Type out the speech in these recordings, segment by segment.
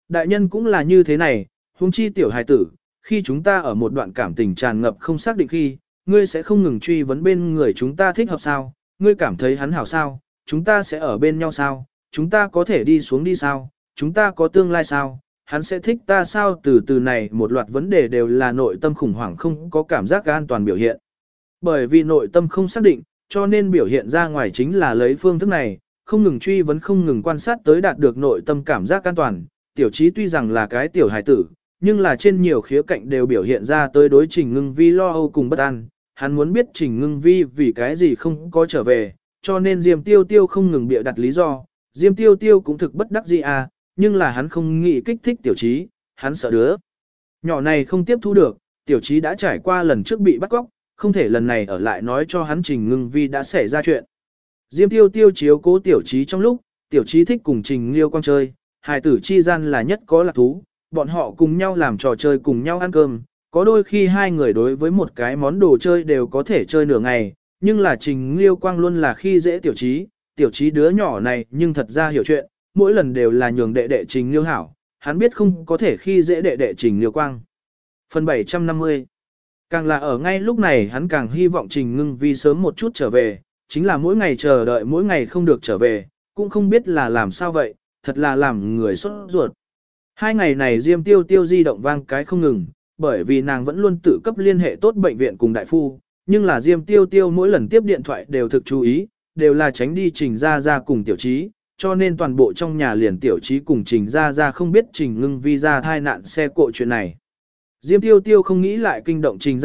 Đại nhân cũng là như thế này, huống chi tiểu hài tử, khi chúng ta ở một đoạn cảm tình tràn ngập không xác định khi, ngươi sẽ không ngừng truy vấn bên người chúng ta thích hợp sao, ngươi cảm thấy hắn hảo sao, chúng ta sẽ ở bên nhau sao, chúng ta có thể đi xuống đi sao, chúng ta có tương lai sao, hắn sẽ thích ta sao, từ từ này một loạt vấn đề đều là nội tâm khủng hoảng không có cảm giác an toàn biểu hiện. Bởi vì nội tâm không xác định, cho nên biểu hiện ra ngoài chính là lấy phương thức này, không ngừng truy vấn không ngừng quan sát tới đạt được nội tâm cảm giác an toàn. Tiểu trí tuy rằng là cái tiểu hài tử, nhưng là trên nhiều khía cạnh đều biểu hiện ra tới đối Trình Ngưng Vi lo âu cùng bất an. Hắn muốn biết Trình Ngưng Vi vì cái gì không có trở về, cho nên Diêm Tiêu Tiêu không ngừng bịa đặt lý do. Diêm Tiêu Tiêu cũng thực bất đắc dĩ à, nhưng là hắn không nghĩ kích thích tiểu trí, hắn sợ đứa nhỏ này không tiếp thu được, tiểu trí đã trải qua lần trước bị bắt cóc, không thể lần này ở lại nói cho hắn Trình Ngưng Vi đã xảy ra chuyện. Diêm Tiêu Tiêu chiếu cố tiểu trí trong lúc, tiểu trí thích cùng Trình Liêu Quang chơi, hài tử chi gian là nhất có lạc thú, bọn họ cùng nhau làm trò chơi cùng nhau ăn cơm, có đôi khi hai người đối với một cái món đồ chơi đều có thể chơi nửa ngày, nhưng là Trình Liêu Quang luôn là khi dễ tiểu trí đứa nhỏ này nhưng thật ra hiểu chuyện, mỗi lần đều là nhường đệ đệ Trình Liêu hảo, hắn biết không có thể khi dễ đệ đệ Trình Liêu Quang. Phần 750 Càng là ở ngay lúc này hắn càng hy vọng Trình Ngưng Vi sớm một chút trở về, chính là mỗi ngày chờ đợi mỗi ngày không được trở về, cũng không biết là làm sao vậy, thật là làm người sốt ruột. Hai ngày này Diêm Tiêu Tiêu di động vang cái không ngừng, bởi vì nàng vẫn luôn tự cấp liên hệ tốt bệnh viện cùng đại phu, nhưng là Diêm Tiêu Tiêu mỗi lần tiếp điện thoại đều thực chú ý, đều là tránh đi Trình Gia Gia cùng tiểu trí, cho nên toàn bộ trong nhà liền tiểu trí cùng Trình Gia Gia không biết Trình Ngưng Vi ra thai nạn xe cộ chuyện này. Diêm Tiêu Tiêu không nghĩ lại kinh động Trình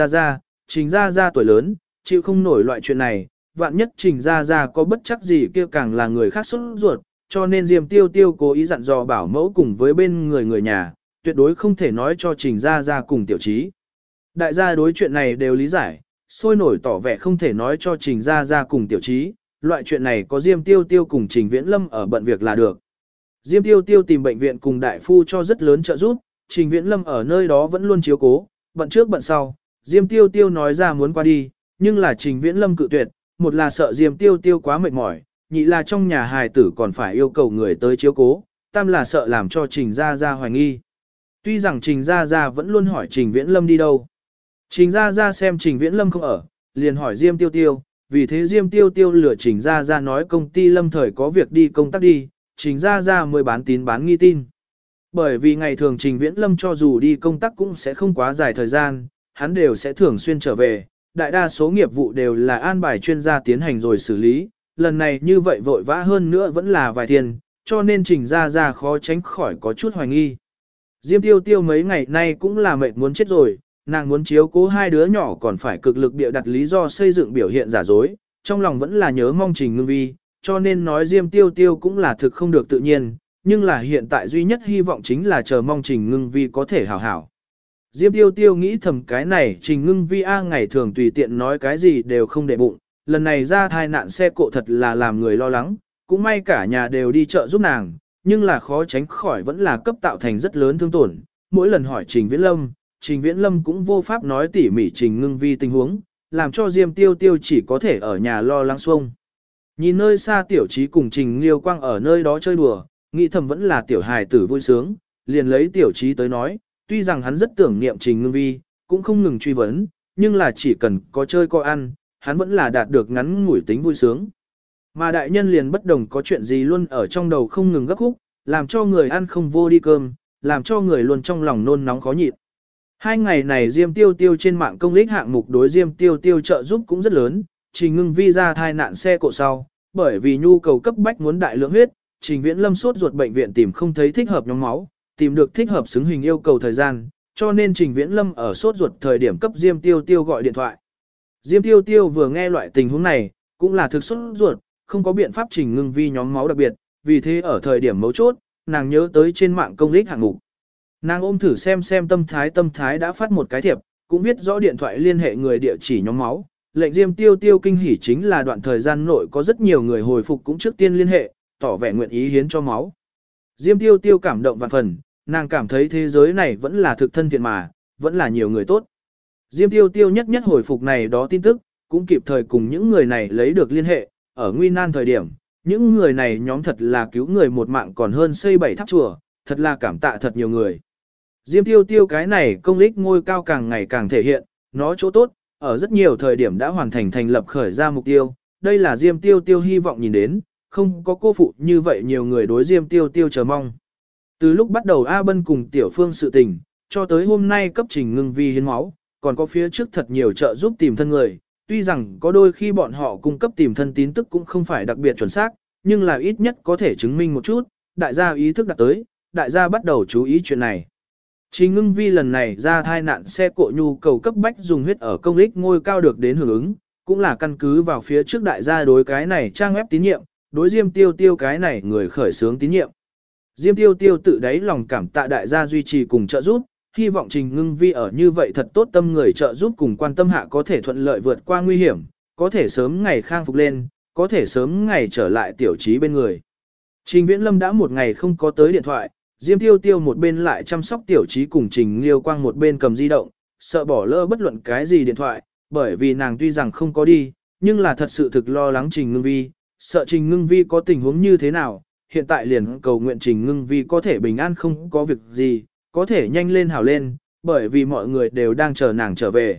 Gia Gia tuổi lớn, chịu không nổi loại chuyện này, vạn nhất Trình Gia Gia có bất chắc gì kia càng là người khác sốt ruột, cho nên Diêm Tiêu Tiêu cố ý dặn dò bảo mẫu cùng với bên người nhà, tuyệt đối không thể nói cho Trình Gia Gia cùng tiểu trí. Đại gia đối chuyện này đều lý giải, sôi nổi tỏ vẻ không thể nói cho Trình Gia Gia cùng tiểu trí, loại chuyện này có Diêm Tiêu Tiêu cùng Trình Viễn Lâm ở bận việc là được. Diêm Tiêu Tiêu tìm bệnh viện cùng đại phu cho rất lớn trợ giúp, Trình Viễn Lâm ở nơi đó vẫn luôn chiếu cố, bận trước bận sau, Diêm Tiêu Tiêu nói ra muốn qua đi, nhưng là Trình Viễn Lâm cự tuyệt, một là sợ Diêm Tiêu Tiêu quá mệt mỏi, nhị là trong nhà hài tử còn phải yêu cầu người tới chiếu cố, tam là sợ làm cho Trình Gia Gia hoài nghi. Tuy rằng Trình Gia Gia vẫn luôn hỏi Trình Viễn Lâm đi đâu. Trình Gia Gia xem Trình Viễn Lâm không ở, liền hỏi Diêm Tiêu Tiêu, vì thế Diêm Tiêu Tiêu lừa Trình Gia Gia nói công ty Lâm thời có việc đi công tác đi, Trình Gia Gia mới bán tín bán nghi tin. Bởi vì ngày thường Trình Viễn Lâm cho dù đi công tác cũng sẽ không quá dài thời gian, hắn đều sẽ thường xuyên trở về, đại đa số nghiệp vụ đều là an bài chuyên gia tiến hành rồi xử lý, lần này như vậy vội vã hơn nữa vẫn là vài thiên, cho nên Trình Gia Gia khó tránh khỏi có chút hoài nghi. Diêm Tiêu Tiêu mấy ngày nay cũng là mệt muốn chết rồi, nàng muốn chiếu cố hai đứa nhỏ còn phải cực lực bịa đặt lý do xây dựng biểu hiện giả dối, trong lòng vẫn là nhớ mong Trình Ngưng Vi, cho nên nói Diêm Tiêu Tiêu cũng là thực không được tự nhiên, nhưng là hiện tại duy nhất hy vọng chính là chờ mong Trình Ngưng Vi có thể hảo hảo. Diêm Tiêu Tiêu nghĩ thầm cái này Trình Ngưng Vi ngày thường tùy tiện nói cái gì đều không để bụng, lần này ra thai nạn xe cộ thật là làm người lo lắng, cũng may cả nhà đều đi chợ giúp nàng, nhưng là khó tránh khỏi vẫn là cấp tạo thành rất lớn thương tổn. Mỗi lần hỏi Trình Viễn Lâm cũng vô pháp nói tỉ mỉ Trình Ngưng Vi tình huống, làm cho Diêm Tiêu Tiêu chỉ có thể ở nhà lo lắng xuông. Nhìn nơi xa tiểu trí cùng Trình Liêu Quang ở nơi đó chơi đùa, nghĩ thầm vẫn là tiểu hài tử vui sướng, liền lấy tiểu trí tới nói, tuy rằng hắn rất tưởng niệm Trình Ngưng Vi, cũng không ngừng truy vấn, nhưng là chỉ cần có chơi có ăn, hắn vẫn là đạt được ngắn ngủi tính vui sướng. Mà đại nhân liền bất đồng có chuyện gì luôn ở trong đầu không ngừng gấp khúc, làm cho người ăn không vô đi cơm, làm cho người luôn trong lòng nôn nóng khó nhịn. Hai ngày này Diêm Tiêu Tiêu trên mạng công lý hạng mục đối Diêm Tiêu Tiêu trợ giúp cũng rất lớn, Trình Ngưng Vi ra thai nạn xe cộ sau, bởi vì nhu cầu cấp bách muốn đại lượng huyết, Trình Viễn Lâm sốt ruột bệnh viện tìm không thấy thích hợp nhóm máu, tìm được thích hợp xứng hình yêu cầu thời gian, cho nên Trình Viễn Lâm ở sốt ruột thời điểm cấp Diêm Tiêu Tiêu gọi điện thoại. Diêm Tiêu Tiêu vừa nghe loại tình huống này, cũng là thực sốt ruột, không có biện pháp Trình Ngưng Vi nhóm máu đặc biệt, vì thế ở thời điểm mấu chốt, nàng nhớ tới trên mạng công lý hạng mục. Nàng ôm thử xem tâm thái đã phát một cái thiệp, cũng viết rõ điện thoại liên hệ người địa chỉ nhóm máu. Lệnh Diêm Tiêu Tiêu kinh hỉ chính là đoạn thời gian nội có rất nhiều người hồi phục cũng trước tiên liên hệ, tỏ vẻ nguyện ý hiến cho máu. Diêm Tiêu Tiêu cảm động vạn phần, nàng cảm thấy thế giới này vẫn là thực thân thiện mà, vẫn là nhiều người tốt. Diêm Tiêu Tiêu nhất hồi phục này đó tin tức, cũng kịp thời cùng những người này lấy được liên hệ, ở nguy nan thời điểm, những người này nhóm thật là cứu người một mạng còn hơn xây 7 tháp chùa, thật là cảm tạ thật nhiều người. Diêm Tiêu Tiêu cái này công lích ngôi cao càng ngày càng thể hiện, nó chỗ tốt, ở rất nhiều thời điểm đã hoàn thành thành lập khởi ra mục tiêu, đây là Diêm Tiêu Tiêu hy vọng nhìn đến, không có cô phụ như vậy nhiều người đối Diêm Tiêu Tiêu chờ mong. Từ lúc bắt đầu A Bân cùng Tiểu Phương sự tình, cho tới hôm nay cấp Trình Ngưng Vi hiến máu, còn có phía trước thật nhiều trợ giúp tìm thân người, tuy rằng có đôi khi bọn họ cung cấp tìm thân tín tức cũng không phải đặc biệt chuẩn xác, nhưng là ít nhất có thể chứng minh một chút, đại gia ý thức đặt tới, đại gia bắt đầu chú ý chuyện này. Trình Ngưng Vi lần này ra thai nạn xe cộ nhu cầu cấp bách dùng huyết ở công lích ngôi cao được đến hưởng ứng, cũng là căn cứ vào phía trước đại gia đối cái này trang web tín nhiệm, đối Diêm Tiêu Tiêu cái này người khởi xướng tín nhiệm. Diêm Tiêu Tiêu tự đáy lòng cảm tạ đại gia duy trì cùng trợ giúp, hy vọng Trình Ngưng Vi ở như vậy thật tốt tâm người trợ giúp cùng quan tâm hạ có thể thuận lợi vượt qua nguy hiểm, có thể sớm ngày khang phục lên, có thể sớm ngày trở lại tiểu trí bên người. Trình Viễn Lâm đã một ngày không có tới điện thoại, Diêm Tiêu Tiêu một bên lại chăm sóc tiểu trí cùng Trình Liêu Quang một bên cầm di động, sợ bỏ lỡ bất luận cái gì điện thoại, bởi vì nàng tuy rằng không có đi, nhưng là thật sự thực lo lắng Trình Ngưng Vi, sợ Trình Ngưng Vi có tình huống như thế nào, hiện tại liền cầu nguyện Trình Ngưng Vi có thể bình an không có việc gì, có thể nhanh lên hảo lên, bởi vì mọi người đều đang chờ nàng trở về.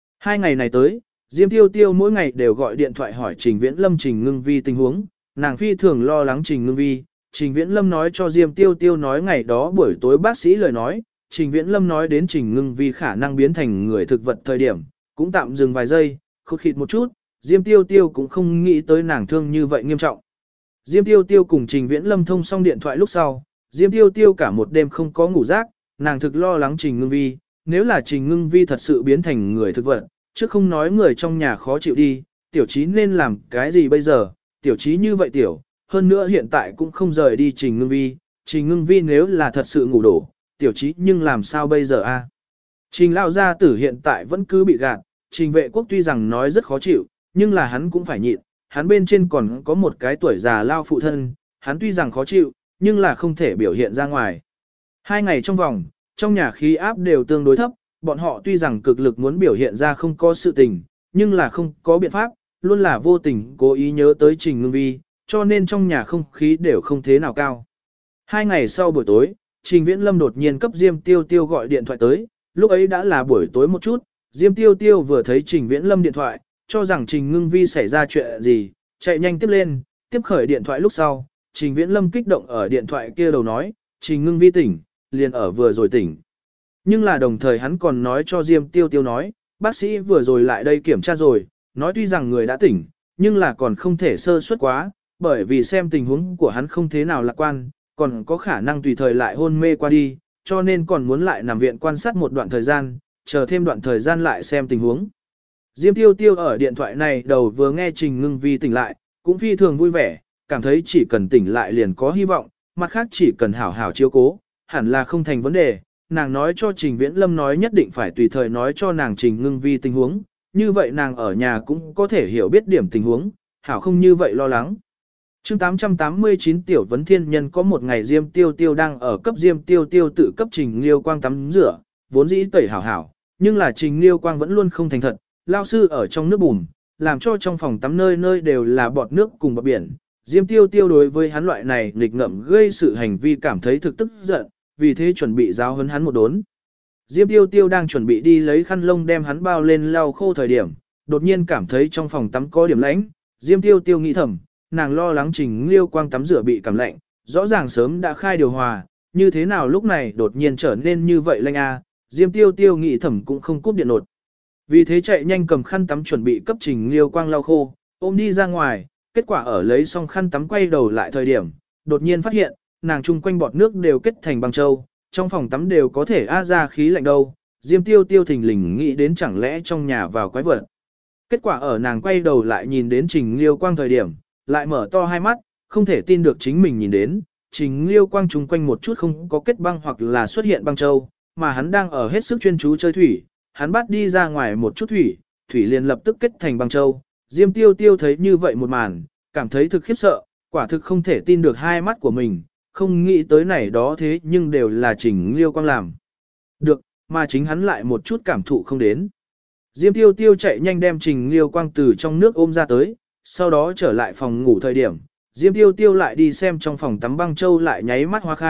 2 ngày này tới, Diêm Tiêu Tiêu mỗi ngày đều gọi điện thoại hỏi Trình Viễn Lâm Trình Ngưng Vi tình huống, nàng phi thường lo lắng Trình Ngưng Vi. Trình Viễn Lâm nói cho Diêm Tiêu Tiêu nói ngày đó buổi tối bác sĩ lời nói, Trình Viễn Lâm nói đến Trình Ngưng Vi khả năng biến thành người thực vật thời điểm, cũng tạm dừng vài giây, khúc khịt một chút, Diêm Tiêu Tiêu cũng không nghĩ tới nàng thương như vậy nghiêm trọng. Diêm Tiêu Tiêu cùng Trình Viễn Lâm thông xong điện thoại lúc sau, Diêm Tiêu Tiêu cả một đêm không có ngủ giấc, nàng thực lo lắng Trình Ngưng Vi, nếu là Trình Ngưng Vi thật sự biến thành người thực vật, chứ không nói người trong nhà khó chịu đi, tiểu trí nên làm cái gì bây giờ, tiểu trí như vậy tiểu, hơn nữa hiện tại cũng không rời đi Trình Ngưng Vi nếu là thật sự ngủ đổ, tiểu trí nhưng làm sao bây giờ a? Trình lão gia tử hiện tại vẫn cứ bị gạt, Trình Vệ Quốc tuy rằng nói rất khó chịu, nhưng là hắn cũng phải nhịn, hắn bên trên còn có một cái tuổi già lao phụ thân, hắn tuy rằng khó chịu, nhưng là không thể biểu hiện ra ngoài. 2 ngày trong vòng, trong nhà khí áp đều tương đối thấp, bọn họ tuy rằng cực lực muốn biểu hiện ra không có sự tình, nhưng là không có biện pháp, luôn là vô tình cố ý nhớ tới Trình Ngưng Vi, cho nên trong nhà không khí đều không thế nào cao. 2 ngày sau buổi tối, Trình Viễn Lâm đột nhiên cấp Diêm Tiêu Tiêu gọi điện thoại tới, lúc ấy đã là buổi tối một chút, Diêm Tiêu Tiêu vừa thấy Trình Viễn Lâm điện thoại, cho rằng Trình Ngưng Vi xảy ra chuyện gì, chạy nhanh tiếp lên, tiếp khởi điện thoại lúc sau, Trình Viễn Lâm kích động ở điện thoại kia đầu nói, Trình Ngưng Vi tỉnh, liền ở vừa rồi tỉnh. Nhưng là đồng thời hắn còn nói cho Diêm Tiêu Tiêu nói, bác sĩ vừa rồi lại đây kiểm tra rồi, nói tuy rằng người đã tỉnh, nhưng là còn không thể sơ suất quá, bởi vì xem tình huống của hắn không thế nào lạc quan, còn có khả năng tùy thời lại hôn mê qua đi, cho nên còn muốn lại nằm viện quan sát một đoạn thời gian, chờ thêm đoạn thời gian lại xem tình huống. Diêm Tiêu Tiêu ở điện thoại này đầu vừa nghe Trình Ngưng Vi tỉnh lại, cũng phi thường vui vẻ, cảm thấy chỉ cần tỉnh lại liền có hy vọng, mặt khác chỉ cần hảo hảo chiếu cố, hẳn là không thành vấn đề. Nàng nói cho Trình Viễn Lâm nói nhất định phải tùy thời nói cho nàng Trình Ngưng Vi tình huống, như vậy nàng ở nhà cũng có thể hiểu biết điểm tình huống, hảo không như vậy lo lắng. Chương 889 Tiểu Vấn Thiên Nhân có một ngày Diêm Tiêu Tiêu đang ở cấp Diêm Tiêu Tiêu tự cấp Trình Liêu Quang tắm rửa, vốn dĩ tẩy hảo hảo, nhưng là Trình Liêu Quang vẫn luôn không thành thật, lao sư ở trong nước bùn, làm cho trong phòng tắm nơi nơi đều là bọt nước cùng bọt biển. Diêm Tiêu Tiêu đối với hắn loại này nghịch ngợm gây sự hành vi cảm thấy thực tức giận, vì thế chuẩn bị giáo huấn hắn một đốn. Diêm Tiêu Tiêu đang chuẩn bị đi lấy khăn lông đem hắn bao lên lau khô thời điểm, đột nhiên cảm thấy trong phòng tắm có điểm lạnh. Diêm Tiêu Tiêu nghĩ thầm, nàng lo lắng Trình Liêu Quang tắm rửa bị cảm lạnh, rõ ràng sớm đã khai điều hòa, như thế nào lúc này đột nhiên trở nên như vậy lạnh a? Diêm Tiêu Tiêu nghĩ thầm cũng không cúp điện nột. Vì thế chạy nhanh cầm khăn tắm chuẩn bị cấp Trình Liêu Quang lau khô, ôm đi ra ngoài, kết quả ở lấy xong khăn tắm quay đầu lại thời điểm, đột nhiên phát hiện, nàng chung quanh bọt nước đều kết thành băng châu, trong phòng tắm đều có thể ra khí lạnh đâu. Diêm Tiêu Tiêu thình lình nghĩ đến chẳng lẽ trong nhà vào quái vật. Kết quả ở nàng quay đầu lại nhìn đến Trình Liêu Quang thời điểm, lại mở to hai mắt, không thể tin được chính mình nhìn đến, Trình Liêu Quang chung quanh một chút không có kết băng hoặc là xuất hiện băng châu, mà hắn đang ở hết sức chuyên chú chơi thủy, hắn bắt đi ra ngoài một chút thủy, thủy liền lập tức kết thành băng châu. Diêm Tiêu Tiêu thấy như vậy một màn, cảm thấy thực khiếp sợ, quả thực không thể tin được hai mắt của mình, không nghĩ tới này đó thế nhưng đều là Trình Liêu Quang làm. Được, mà chính hắn lại một chút cảm thụ không đến. Diêm Tiêu Tiêu chạy nhanh đem Trình Liêu Quang từ trong nước ôm ra tới, sau đó trở lại phòng ngủ thời điểm, Diêm Tiêu Tiêu lại đi xem trong phòng tắm băng châu lại nháy mắt hoa khai,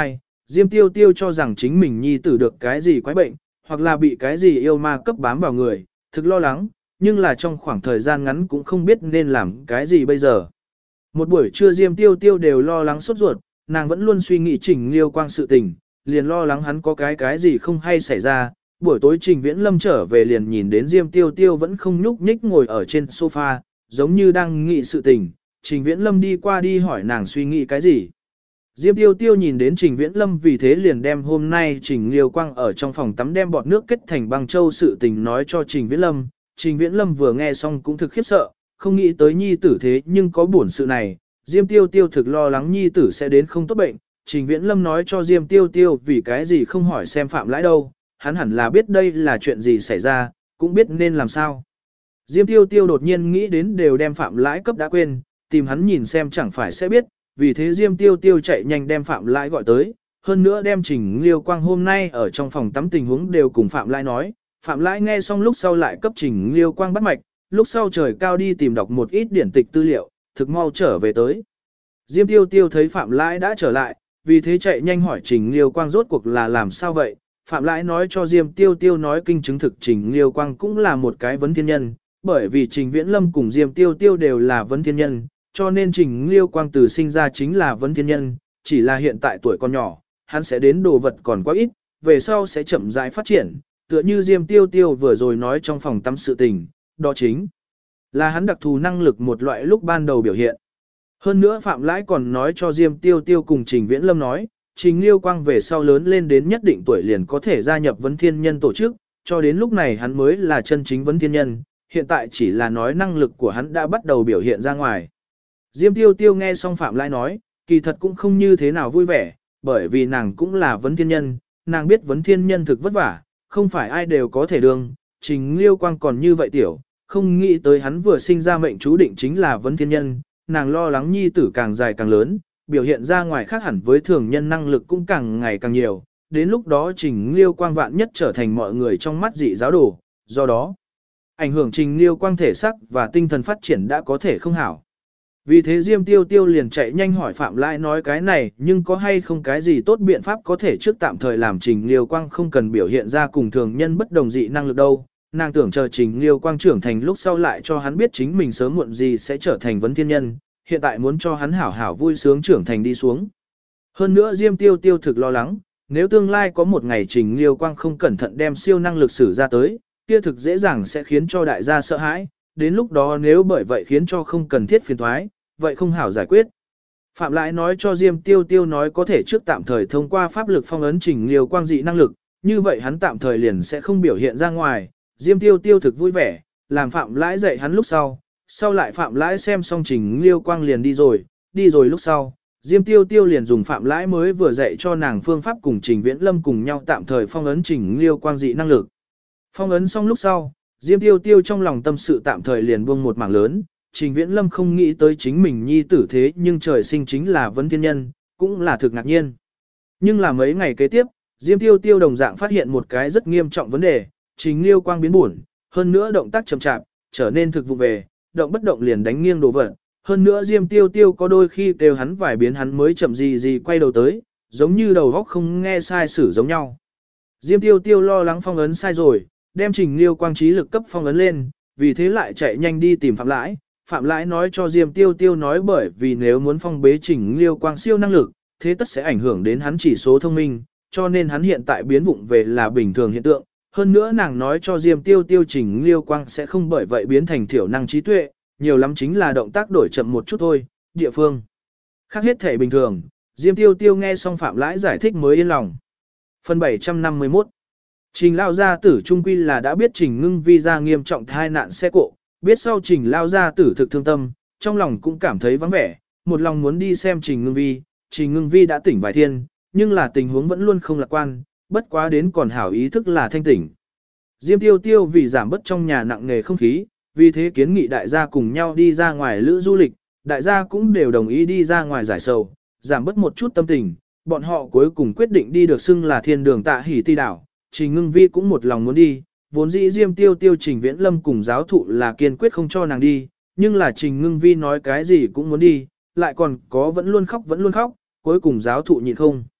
Diêm Tiêu Tiêu cho rằng chính mình nhi tử được cái gì quái bệnh, hoặc là bị cái gì yêu ma cấp bám vào người, thực lo lắng, nhưng là trong khoảng thời gian ngắn cũng không biết nên làm cái gì bây giờ. Một buổi trưa Diêm Tiêu Tiêu đều lo lắng sốt ruột, nàng vẫn luôn suy nghĩ Trình Liêu Quang sự tình, liền lo lắng hắn có cái gì không hay xảy ra. Buổi tối Trình Viễn Lâm trở về liền nhìn đến Diêm Tiêu Tiêu vẫn không nhúc nhích ngồi ở trên sofa, giống như đang nghĩ sự tình. Trình Viễn Lâm đi qua đi hỏi nàng suy nghĩ cái gì. Diêm Tiêu Tiêu nhìn đến Trình Viễn Lâm vì thế liền đem hôm nay Trình Liêu Quang ở trong phòng tắm đem bọt nước kết thành băng châu sự tình nói cho Trình Viễn Lâm. Trình Viễn Lâm vừa nghe xong cũng thực khiếp sợ, không nghĩ tới nhi tử thế nhưng có buồn sự này. Diêm Tiêu Tiêu thực lo lắng nhi tử sẽ đến không tốt bệnh. Trình Viễn Lâm nói cho Diêm Tiêu Tiêu vì cái gì không hỏi xem Phạm Lãi đâu, hắn hẳn là biết đây là chuyện gì xảy ra, cũng biết nên làm sao. Diêm Tiêu Tiêu đột nhiên nghĩ đến đều đem Phạm Lãi cấp đã quên, tìm hắn nhìn xem chẳng phải sẽ biết, vì thế Diêm Tiêu Tiêu chạy nhanh đem Phạm Lãi gọi tới, hơn nữa đem Trình Liêu Quang hôm nay ở trong phòng tắm tình huống đều cùng Phạm Lãi nói. Phạm Lãi nghe xong lúc sau lại cấp Trình Liêu Quang bắt mạch, lúc sau trời cao đi tìm đọc một ít điển tịch tư liệu, thực mau trở về tới. Diêm Tiêu Tiêu thấy Phạm Lãi đã trở lại, vì thế chạy nhanh hỏi Trình Liêu Quang rốt cuộc là làm sao vậy. Phạm Lãi nói cho Diêm Tiêu Tiêu nói kinh chứng thực Trình Liêu Quang cũng là một cái vấn thiên nhân, bởi vì Trình Viễn Lâm cùng Diêm Tiêu Tiêu đều là vấn thiên nhân, cho nên Trình Liêu Quang từ sinh ra chính là vấn thiên nhân, chỉ là hiện tại tuổi còn nhỏ, hắn sẽ đến đồ vật còn quá ít, về sau sẽ chậm rãi phát triển, tựa như Diêm Tiêu Tiêu vừa rồi nói trong phòng tắm sự tình, đó chính là hắn đặc thù năng lực một loại lúc ban đầu biểu hiện. Hơn nữa Phạm Lãi còn nói cho Diêm Tiêu Tiêu cùng Trình Viễn Lâm nói, Trình Liêu Quang về sau lớn lên đến nhất định tuổi liền có thể gia nhập vấn thiên nhân tổ chức, cho đến lúc này hắn mới là chân chính vấn thiên nhân, hiện tại chỉ là nói năng lực của hắn đã bắt đầu biểu hiện ra ngoài. Diêm Tiêu Tiêu nghe xong Phạm Lãi nói, kỳ thật cũng không như thế nào vui vẻ, bởi vì nàng cũng là vấn thiên nhân, nàng biết vấn thiên nhân thực vất vả, không phải ai đều có thể đương, Trình Liêu Quang còn như vậy tiểu, không nghĩ tới hắn vừa sinh ra mệnh chú định chính là vấn thiên nhân, nàng lo lắng nhi tử càng dài càng lớn, biểu hiện ra ngoài khác hẳn với thường nhân năng lực cũng càng ngày càng nhiều, đến lúc đó Trình Liêu Quang vạn nhất trở thành mọi người trong mắt dị giáo đồ, do đó ảnh hưởng Trình Liêu Quang thể sắc và tinh thần phát triển đã có thể không hảo. Vì thế Diêm Tiêu Tiêu liền chạy nhanh hỏi Phạm Lãi nói cái này nhưng có hay không cái gì tốt biện pháp có thể trước tạm thời làm Trình Liêu Quang không cần biểu hiện ra cùng thường nhân bất đồng dị năng lực đâu. Nàng tưởng chờ Trình Liêu Quang trưởng thành lúc sau lại cho hắn biết chính mình sớm muộn gì sẽ trở thành vấn thiên nhân, hiện tại muốn cho hắn hảo hảo vui sướng trưởng thành đi xuống. Hơn nữa Diêm Tiêu Tiêu thực lo lắng, nếu tương lai có một ngày Trình Liêu Quang không cẩn thận đem siêu năng lực sử ra tới, kia thực dễ dàng sẽ khiến cho đại gia sợ hãi, đến lúc đó nếu bởi vậy khiến cho không cần thiết phiền thoái, vậy không hảo giải quyết. Phạm Lãi nói cho Diêm Tiêu Tiêu nói có thể trước tạm thời thông qua pháp lực phong ấn Trình Liêu Quang dị năng lực, như vậy hắn tạm thời liền sẽ không biểu hiện ra ngoài. Diêm Tiêu Tiêu thực vui vẻ, làm Phạm Lãi dạy hắn lúc sau lại Phạm Lãi xem xong Trình Liêu Quang liền đi rồi lúc sau, Diêm Tiêu Tiêu liền dùng Phạm Lãi mới vừa dạy cho nàng phương pháp cùng Trình Viễn Lâm cùng nhau tạm thời phong ấn Trình Liêu Quang dị năng lực. Phong ấn xong lúc sau, Diêm Tiêu Tiêu trong lòng tâm sự tạm thời liền buông một mảng lớn, Trình Viễn Lâm không nghĩ tới chính mình nhi tử thế nhưng trời sinh chính là vấn thiên nhân, cũng là thực ngạc nhiên. Nhưng là mấy ngày kế tiếp, Diêm Tiêu Tiêu đồng dạng phát hiện một cái rất nghiêm trọng vấn đề, Trình Liêu Quang biến buồn, hơn nữa động tác chậm chạp, trở nên thực vụ về, động bất động liền đánh nghiêng đồ vật. Hơn nữa Diêm Tiêu Tiêu có đôi khi kêu hắn vài biến hắn mới chậm gì quay đầu tới, giống như đầu óc không nghe sai sử giống nhau. Diêm Tiêu Tiêu lo lắng phong ấn sai rồi, đem Trình Liêu Quang trí lực cấp phong ấn lên, vì thế lại chạy nhanh đi tìm Phạm Lãi. Phạm Lãi nói cho Diêm Tiêu Tiêu nói bởi vì nếu muốn phong bế Trình Liêu Quang siêu năng lực, thế tất sẽ ảnh hưởng đến hắn chỉ số thông minh, cho nên hắn hiện tại biến vụng về là bình thường hiện tượng. Hơn nữa nàng nói cho Diêm Tiêu Tiêu Trình Liêu Quang sẽ không bởi vậy biến thành thiểu năng trí tuệ, nhiều lắm chính là động tác đổi chậm một chút thôi, địa phương khác hết thể bình thường. Diêm Tiêu Tiêu nghe xong Phạm Lãi giải thích mới yên lòng. Phần 751 Trình Lao Gia Tử trung quy là đã biết Trình Ngưng Vi ra nghiêm trọng thai nạn xe cộ, biết sau Trình Lao Gia Tử thực thương tâm, trong lòng cũng cảm thấy vắng vẻ, một lòng muốn đi xem Trình Ngưng Vi. Trình Ngưng Vi đã tỉnh vài thiên, nhưng là tình huống vẫn luôn không lạc quan, bất quá đến còn hảo ý thức là thanh tỉnh. Diêm Tiêu Tiêu vì giảm bớt trong nhà nặng nề không khí, vì thế kiến nghị đại gia cùng nhau đi ra ngoài lữ du lịch, đại gia cũng đều đồng ý đi ra ngoài giải sầu, giảm bớt một chút tâm tình, bọn họ cuối cùng quyết định đi được xưng là thiên đường Tạ Hỷ Ti đảo. Trình Ngưng Vi cũng một lòng muốn đi, vốn dĩ Diêm Tiêu Tiêu Trình Viễn Lâm cùng giáo thụ là kiên quyết không cho nàng đi, nhưng là Trình Ngưng Vi nói cái gì cũng muốn đi, lại còn có vẫn luôn khóc, cuối cùng giáo thụ nhịn không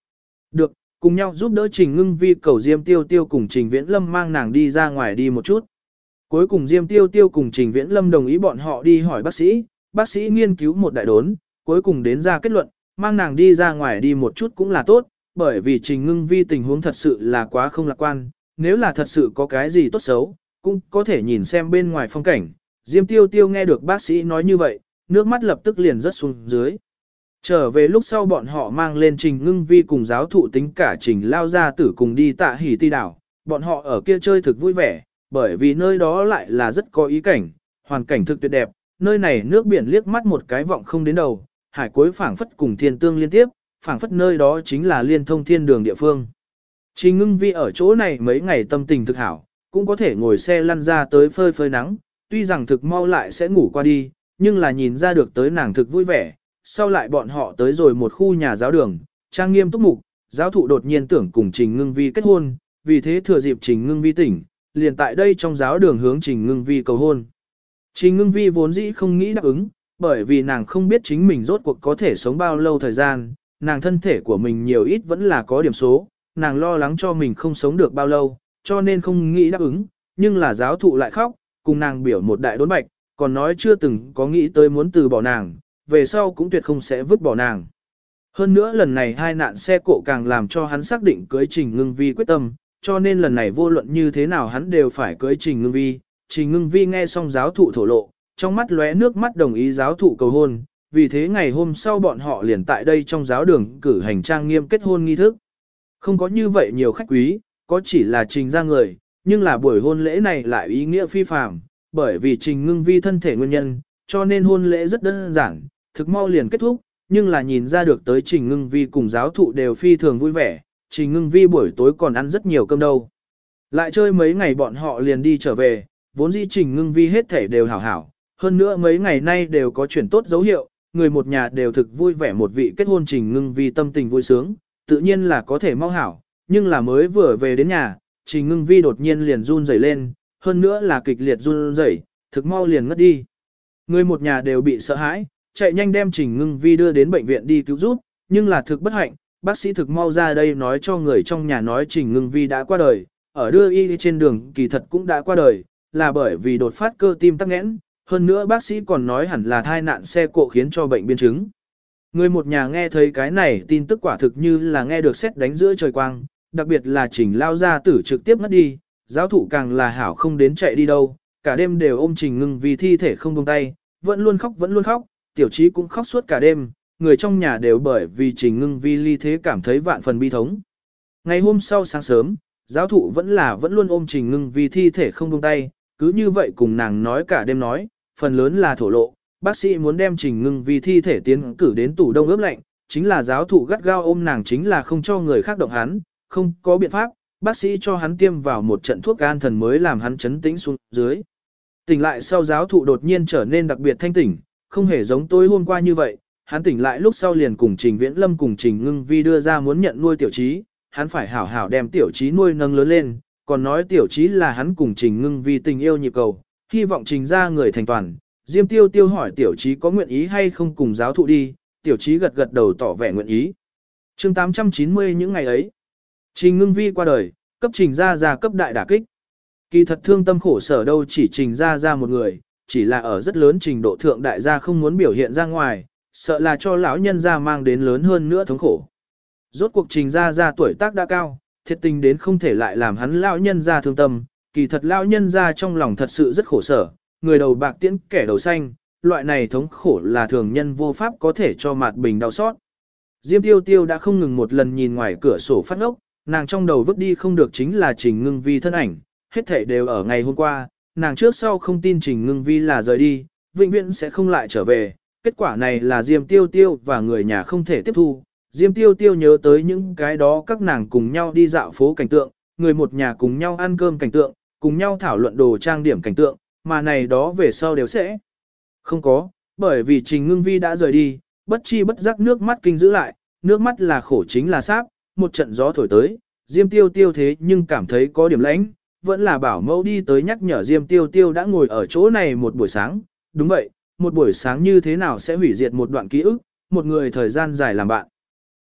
Được, cùng nhau giúp đỡ Trình Ngưng Vi cầu Diêm Tiêu Tiêu cùng Trình Viễn Lâm mang nàng đi ra ngoài đi một chút. Cuối cùng Diêm Tiêu Tiêu cùng Trình Viễn Lâm đồng ý bọn họ đi hỏi bác sĩ nghiên cứu một đại đốn, cuối cùng đến ra kết luận, mang nàng đi ra ngoài đi một chút cũng là tốt, bởi vì Trình Ngưng Vi tình huống thật sự là quá không lạc quan, nếu là thật sự có cái gì tốt xấu, cũng có thể nhìn xem bên ngoài phong cảnh. Diêm Tiêu Tiêu nghe được bác sĩ nói như vậy, nước mắt lập tức liền rớt xuống dưới. Trở về lúc sau bọn họ mang lên Trình Ngưng Vi cùng giáo thụ tính cả Trình Lao Gia Tử cùng đi Tạ Hỷ Ti đảo, bọn họ ở kia chơi thực vui vẻ, bởi vì nơi đó lại là rất có ý cảnh, hoàn cảnh thực tuyệt đẹp, nơi này nước biển liếc mắt một cái vọng không đến đầu, hải cuối phảng phất cùng thiên tương liên tiếp, phảng phất nơi đó chính là liên thông thiên đường địa phương. Trình Ngưng Vi ở chỗ này mấy ngày tâm tình thực hảo, cũng có thể ngồi xe lăn ra tới phơi phơi nắng, tuy rằng thực mau lại sẽ ngủ qua đi, nhưng là nhìn ra được tới nàng thực vui vẻ. Sau lại bọn họ tới rồi một khu nhà giáo đường, trang nghiêm túc mục, giáo thụ đột nhiên tưởng cùng Trình Ngưng Vi kết hôn, vì thế thừa dịp Trình Ngưng Vi tỉnh, liền tại đây trong giáo đường hướng Trình Ngưng Vi cầu hôn. Trình Ngưng Vi vốn dĩ không nghĩ đáp ứng, bởi vì nàng không biết chính mình rốt cuộc có thể sống bao lâu thời gian, nàng thân thể của mình nhiều ít vẫn là có điểm số, nàng lo lắng cho mình không sống được bao lâu, cho nên không nghĩ đáp ứng, nhưng là giáo thụ lại khóc, cùng nàng biểu một đại đốn bạch, còn nói chưa từng có nghĩ tới muốn từ bỏ nàng, về sau cũng tuyệt không sẽ vứt bỏ nàng. Hơn nữa lần này hai nạn xe cộ càng làm cho hắn xác định cưới Trình Ngưng Vi quyết tâm, cho nên lần này vô luận như thế nào hắn đều phải cưới Trình Ngưng Vi. Trình Ngưng Vi nghe xong giáo thụ thổ lộ, trong mắt lóe nước mắt đồng ý giáo thụ cầu hôn, vì thế ngày hôm sau bọn họ liền tại đây trong giáo đường cử hành trang nghiêm kết hôn nghi thức. Không có như vậy nhiều khách quý, có chỉ là Trình ra người, nhưng là buổi hôn lễ này lại ý nghĩa phi phàm, bởi vì Trình Ngưng Vi thân thể nguyên nhân, cho nên hôn lễ rất đơn giản, thực mau liền kết thúc, nhưng là nhìn ra được tới Trình Ngưng Vi cùng giáo thụ đều phi thường vui vẻ, Trình Ngưng Vi buổi tối còn ăn rất nhiều cơm đâu. Lại chơi mấy ngày bọn họ liền đi trở về, vốn dĩ Trình Ngưng Vi hết thể đều hảo hảo, hơn nữa mấy ngày nay đều có chuyển tốt dấu hiệu, người một nhà đều thực vui vẻ, một vị kết hôn Trình Ngưng Vi tâm tình vui sướng, tự nhiên là có thể mau hảo, nhưng là mới vừa về đến nhà, Trình Ngưng Vi đột nhiên liền run rẩy lên, hơn nữa là kịch liệt run rẩy, thực mau liền ngất đi. Người một nhà đều bị sợ hãi, chạy nhanh đem Trình Ngưng Vi đưa đến bệnh viện đi cứu giúp, nhưng là thực bất hạnh, bác sĩ thực mau ra đây nói cho người trong nhà nói Trình Ngưng Vi đã qua đời, ở đưa y trên đường kỳ thật cũng đã qua đời, là bởi vì đột phát cơ tim tắc nghẽn, hơn nữa bác sĩ còn nói hẳn là thai nạn xe cộ khiến cho bệnh biến chứng. Người một nhà nghe thấy cái này tin tức quả thực như là nghe được sét đánh giữa trời quang, đặc biệt là Trình Lao Gia Tử trực tiếp ngất đi, giáo thụ càng là hảo không đến chạy đi đâu, cả đêm đều ôm Trình Ngưng Vi thi thể không buông tay, vẫn luôn khóc, tiểu trí cũng khóc suốt cả đêm, người trong nhà đều bởi vì Trình Ngưng Vi ly thế cảm thấy vạn phần bi thống. Ngày hôm sau sáng sớm, giáo thụ vẫn luôn ôm Trình Ngưng Vi thi thể không buông tay, cứ như vậy cùng nàng nói cả đêm nói, phần lớn là thổ lộ, bác sĩ muốn đem Trình Ngưng Vi thi thể tiến cử đến tủ đông ướp lạnh, chính là giáo thụ gắt gao ôm nàng chính là không cho người khác động hắn, không có biện pháp, bác sĩ cho hắn tiêm vào một trận thuốc an thần mới làm hắn chấn tĩnh xuống dưới. Tỉnh lại sau giáo thụ đột nhiên trở nên đặc biệt thanh tỉnh, không hề giống tối hôm qua như vậy, hắn tỉnh lại lúc sau liền cùng Trình Viễn Lâm cùng Trình Ngưng Vi đưa ra muốn nhận nuôi tiểu trí, hắn phải hảo hảo đem tiểu trí nuôi nâng lớn lên, còn nói tiểu trí là hắn cùng Trình Ngưng Vi tình yêu nhịp cầu, hy vọng Trình ra người thành toàn. Diêm Tiêu Tiêu hỏi tiểu trí có nguyện ý hay không cùng giáo thụ đi, tiểu trí gật gật đầu tỏ vẻ nguyện ý. Chương 890 những ngày ấy, Trình Ngưng Vi qua đời, cấp Trình ra cấp đại đả kích. Kỳ thật thương tâm khổ sở đâu chỉ Trình ra một người, chỉ là ở rất lớn trình độ thượng đại gia không muốn biểu hiện ra ngoài, sợ là cho lão nhân gia mang đến lớn hơn nữa thống khổ. Rốt cuộc Trình ra tuổi tác đã cao, thiệt tình đến không thể lại làm hắn lão nhân gia thương tâm, kỳ thật lão nhân gia trong lòng thật sự rất khổ sở, người đầu bạc tiễn kẻ đầu xanh, loại này thống khổ là thường nhân vô pháp có thể cho mạt bình đau xót. Diêm Tiêu Tiêu đã không ngừng một lần nhìn ngoài cửa sổ phát ngốc, nàng trong đầu vứt đi không được chính là Trình Ngưng Vi thân ảnh, hết thảy đều ở ngày hôm qua, nàng trước sau không tin Trình Ngưng Vi là rời đi, vĩnh viễn sẽ không lại trở về, kết quả này là Diêm Tiêu Tiêu và người nhà không thể tiếp thu. Diêm Tiêu Tiêu nhớ tới những cái đó các nàng cùng nhau đi dạo phố cảnh tượng, người một nhà cùng nhau ăn cơm cảnh tượng, cùng nhau thảo luận đồ trang điểm cảnh tượng, mà này đó về sau đều sẽ không có, bởi vì Trình Ngưng Vi đã rời đi, bất chi bất giác nước mắt kinh giữ lại, nước mắt là khổ chính là sáp, một trận gió thổi tới, Diêm Tiêu Tiêu thế nhưng cảm thấy có điểm lãnh, vẫn là bảo mẫu đi tới nhắc nhở Diêm Tiêu Tiêu đã ngồi ở chỗ này một buổi sáng, đúng vậy, một buổi sáng như thế nào sẽ hủy diệt một đoạn ký ức, một người thời gian dài làm bạn.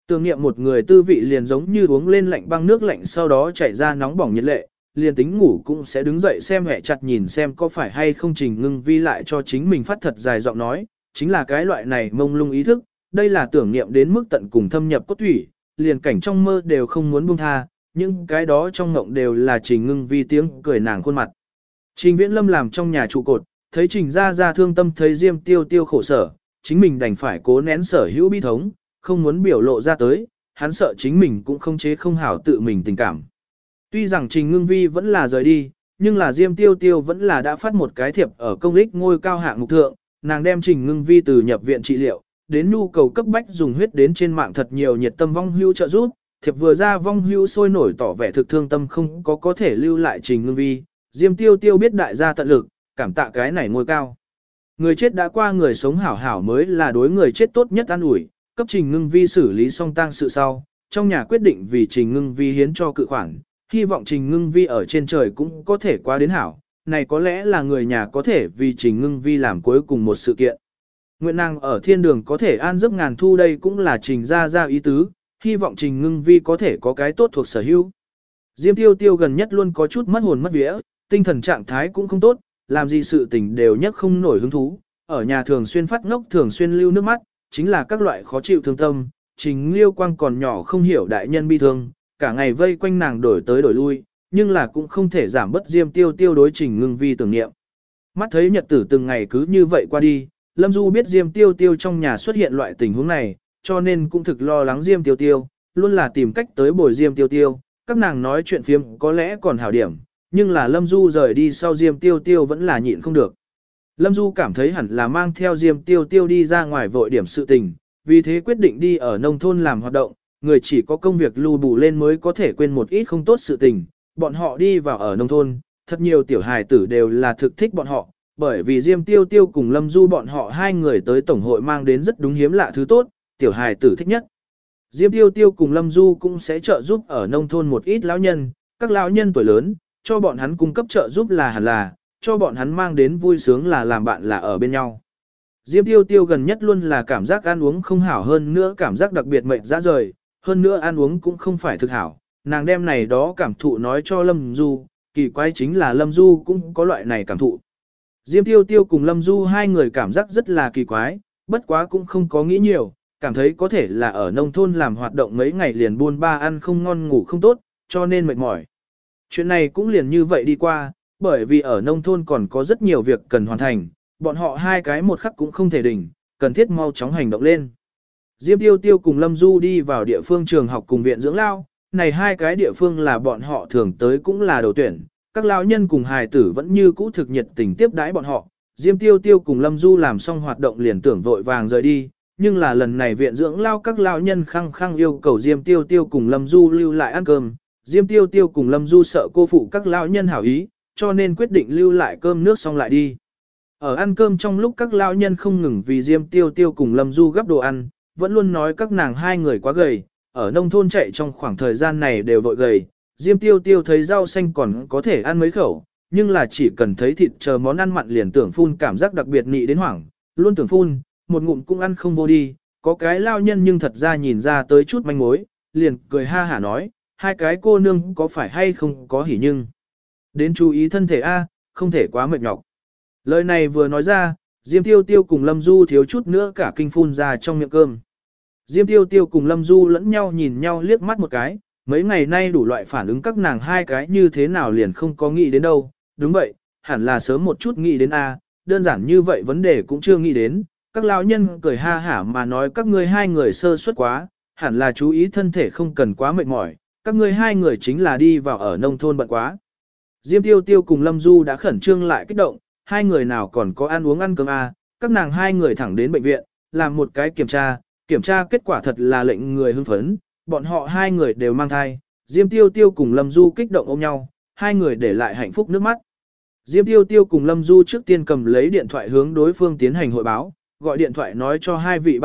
Tưởng niệm một người tư vị liền giống như uống lên lạnh băng nước lạnh sau đó chảy ra nóng bỏng nhiệt lệ, liền tính ngủ cũng sẽ đứng dậy xem hẹ chặt nhìn xem có phải hay không Trình Ngưng Vi lại cho chính mình phát thật dài giọng nói, chính là cái loại này mông lung ý thức, đây là tưởng niệm đến mức tận cùng thâm nhập cốt thủy, liền cảnh trong mơ đều không muốn buông tha, nhưng cái đó trong ngộng đều là Trình Ngưng Vi tiếng cười nàng khuôn mặt. Trình Viễn Lâm làm trong nhà trụ cột, thấy Trình Gia thương tâm thấy Diêm Tiêu Tiêu khổ sở, chính mình đành phải cố nén sở hữu bi thống, không muốn biểu lộ ra tới, hắn sợ chính mình cũng không chế không hảo tự mình tình cảm. Tuy rằng Trình Ngưng Vi vẫn là rời đi, nhưng là Diêm Tiêu Tiêu vẫn là đã phát một cái thiệp ở công ích ngôi cao hạng mục thượng, nàng đem Trình Ngưng Vi từ nhập viện trị liệu, đến nhu cầu cấp bách dùng huyết đến trên mạng thật nhiều nhiệt tâm vong hưu trợ giúp, thiệp vừa ra vong hưu sôi nổi tỏ vẻ thực thương tâm không có thể lưu lại Trình Ngưng Vi, Diêm Tiêu Tiêu biết đại gia tận lực, cảm tạ cái này ngôi cao. Người chết đã qua người sống hảo hảo mới là đối người chết tốt nhất an ủi, cấp Trình Ngưng Vi xử lý xong tang sự sau, trong nhà quyết định vì Trình Ngưng Vi hiến cho cự khoản, hy vọng Trình Ngưng Vi ở trên trời cũng có thể qua đến hảo, này có lẽ là người nhà có thể vì Trình Ngưng Vi làm cuối cùng một sự kiện. Nguyện nàng ở thiên đường có thể an giấc ngàn thu đây cũng là Trình Gia ý tứ, hy vọng Trình Ngưng Vi có thể có cái tốt thuộc sở hữu. Diêm Tiêu Tiêu gần nhất luôn có chút mất hồn mất vía, tinh thần trạng thái cũng không tốt, làm gì sự tình đều nhất không nổi hứng thú, ở nhà thường xuyên phát ngốc thường xuyên lưu nước mắt, chính là các loại khó chịu thương tâm, Trình Liêu Quang còn nhỏ không hiểu đại nhân bi thương, cả ngày vây quanh nàng đổi tới đổi lui, nhưng là cũng không thể giảm bớt Diêm Tiêu Tiêu đối Trình Ngưng Vi tưởng niệm. Mắt thấy nhật tử từng ngày cứ như vậy qua đi, Lâm Du biết Diêm Tiêu Tiêu trong nhà xuất hiện loại tình huống này, cho nên cũng thực lo lắng Diêm Tiêu Tiêu, luôn là tìm cách tới bồi Diêm Tiêu Tiêu, các nàng nói chuyện phiếm có lẽ còn hảo điểm, nhưng là Lâm Du rời đi sau Diêm Tiêu Tiêu vẫn là nhịn không được. Lâm Du cảm thấy hẳn là mang theo Diêm Tiêu Tiêu đi ra ngoài vội điểm sự tình, vì thế quyết định đi ở nông thôn làm hoạt động, người chỉ có công việc lưu bù lên mới có thể quên một ít không tốt sự tình. Bọn họ đi vào ở nông thôn, thật nhiều tiểu hài tử đều là thực thích bọn họ, bởi vì Diêm Tiêu Tiêu cùng Lâm Du bọn họ hai người tới tổng hội mang đến rất đúng hiếm lạ thứ tốt, tiểu hài tử thích nhất. Diêm Tiêu Tiêu cùng Lâm Du cũng sẽ trợ giúp ở nông thôn một ít lão nhân, các lão nhân tuổi lớn, cho bọn hắn cung cấp trợ giúp là hẳn là, cho bọn hắn mang đến vui sướng là làm bạn là ở bên nhau. Diêm Tiêu Tiêu gần nhất luôn là cảm giác ăn uống không hảo hơn nữa cảm giác đặc biệt mệt ra rời, hơn nữa ăn uống cũng không phải thực hảo, nàng đem này đó cảm thụ nói cho Lâm Du, kỳ quái chính là Lâm Du cũng có loại này cảm thụ. Diêm Tiêu Tiêu cùng Lâm Du hai người cảm giác rất là kỳ quái, bất quá cũng không có nghĩ nhiều, cảm thấy có thể là ở nông thôn làm hoạt động mấy ngày liền buôn ba ăn không ngon ngủ không tốt, cho nên mệt mỏi. Chuyện này cũng liền như vậy đi qua, bởi vì ở nông thôn còn có rất nhiều việc cần hoàn thành, bọn họ hai cái một khắc cũng không thể đỉnh, cần thiết mau chóng hành động lên. Diêm Tiêu Tiêu cùng Lâm Du đi vào địa phương trường học cùng viện dưỡng lao, này hai cái địa phương là bọn họ thường tới cũng là đầu tuyển, các lão nhân cùng hài tử vẫn như cũ thực nhiệt tình tiếp đãi bọn họ. Diêm Tiêu Tiêu cùng Lâm Du làm xong hoạt động liền tưởng vội vàng rời đi, nhưng là lần này viện dưỡng lao các lão nhân khăng khăng yêu cầu Diêm Tiêu Tiêu cùng Lâm Du lưu lại ăn cơm. Diêm Tiêu Tiêu cùng Lâm Du sợ cô phụ các lão nhân hảo ý, cho nên quyết định lưu lại cơm nước xong lại đi. Ở ăn cơm trong lúc các lão nhân không ngừng vì Diêm Tiêu Tiêu cùng Lâm Du gấp đồ ăn, vẫn luôn nói các nàng hai người quá gầy, ở nông thôn chạy trong khoảng thời gian này đều vội gầy. Diêm Tiêu Tiêu thấy rau xanh còn có thể ăn mấy khẩu, nhưng là chỉ cần thấy thịt chờ món ăn mặn liền tưởng phun cảm giác đặc biệt nị đến hoảng, luôn tưởng phun, một ngụm cũng ăn không vô đi, có cái lao nhân nhưng thật ra nhìn ra tới chút manh mối, liền cười ha hả nói, hai cái cô nương có phải hay không có hỉ nhưng. Đến chú ý thân thể A, không thể quá mệt nhọc. Lời này vừa nói ra, Diêm Tiêu Tiêu cùng Lâm Du thiếu chút nữa cả kinh phun ra trong miệng cơm. Diêm Tiêu Tiêu cùng Lâm Du lẫn nhau nhìn nhau liếc mắt một cái, mấy ngày nay đủ loại phản ứng các nàng hai cái như thế nào liền không có nghĩ đến đâu. Đúng vậy, hẳn là sớm một chút nghĩ đến A, đơn giản như vậy vấn đề cũng chưa nghĩ đến. Các lão nhân cười ha hả mà nói các ngươi hai người sơ suất quá, hẳn là chú ý thân thể không cần quá mệt mỏi, các ngươi hai người chính là đi vào ở nông thôn bận quá. Diêm Tiêu Tiêu cùng Lâm Du đã khẩn trương lại kích động, hai người nào còn có ăn uống ăn cơm à, các nàng hai người thẳng đến bệnh viện, làm một cái kiểm tra kết quả thật là lệnh người hưng phấn, bọn họ hai người đều mang thai, Diêm Tiêu Tiêu cùng Lâm Du kích động ôm nhau, hai người để lại hạnh phúc nước mắt. Diêm Tiêu Tiêu cùng Lâm Du trước tiên cầm lấy điện thoại hướng đối phương tiến hành hội báo, gọi điện thoại nói cho hai vị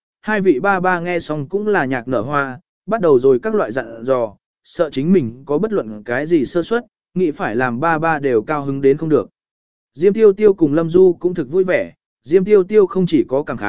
ba ba nghe xong cũng là nhạc nở hoa, bắt đầu rồi các loại dặn dò, sợ chính mình có bất luận cái gì sơ suất, nghĩ phải làm ba ba đều cao hứng đến không được. Diêm Tiêu Tiêu cùng Lâm Du cũng thực vui vẻ, Diêm Tiêu Tiêu không chỉ có cảm khái,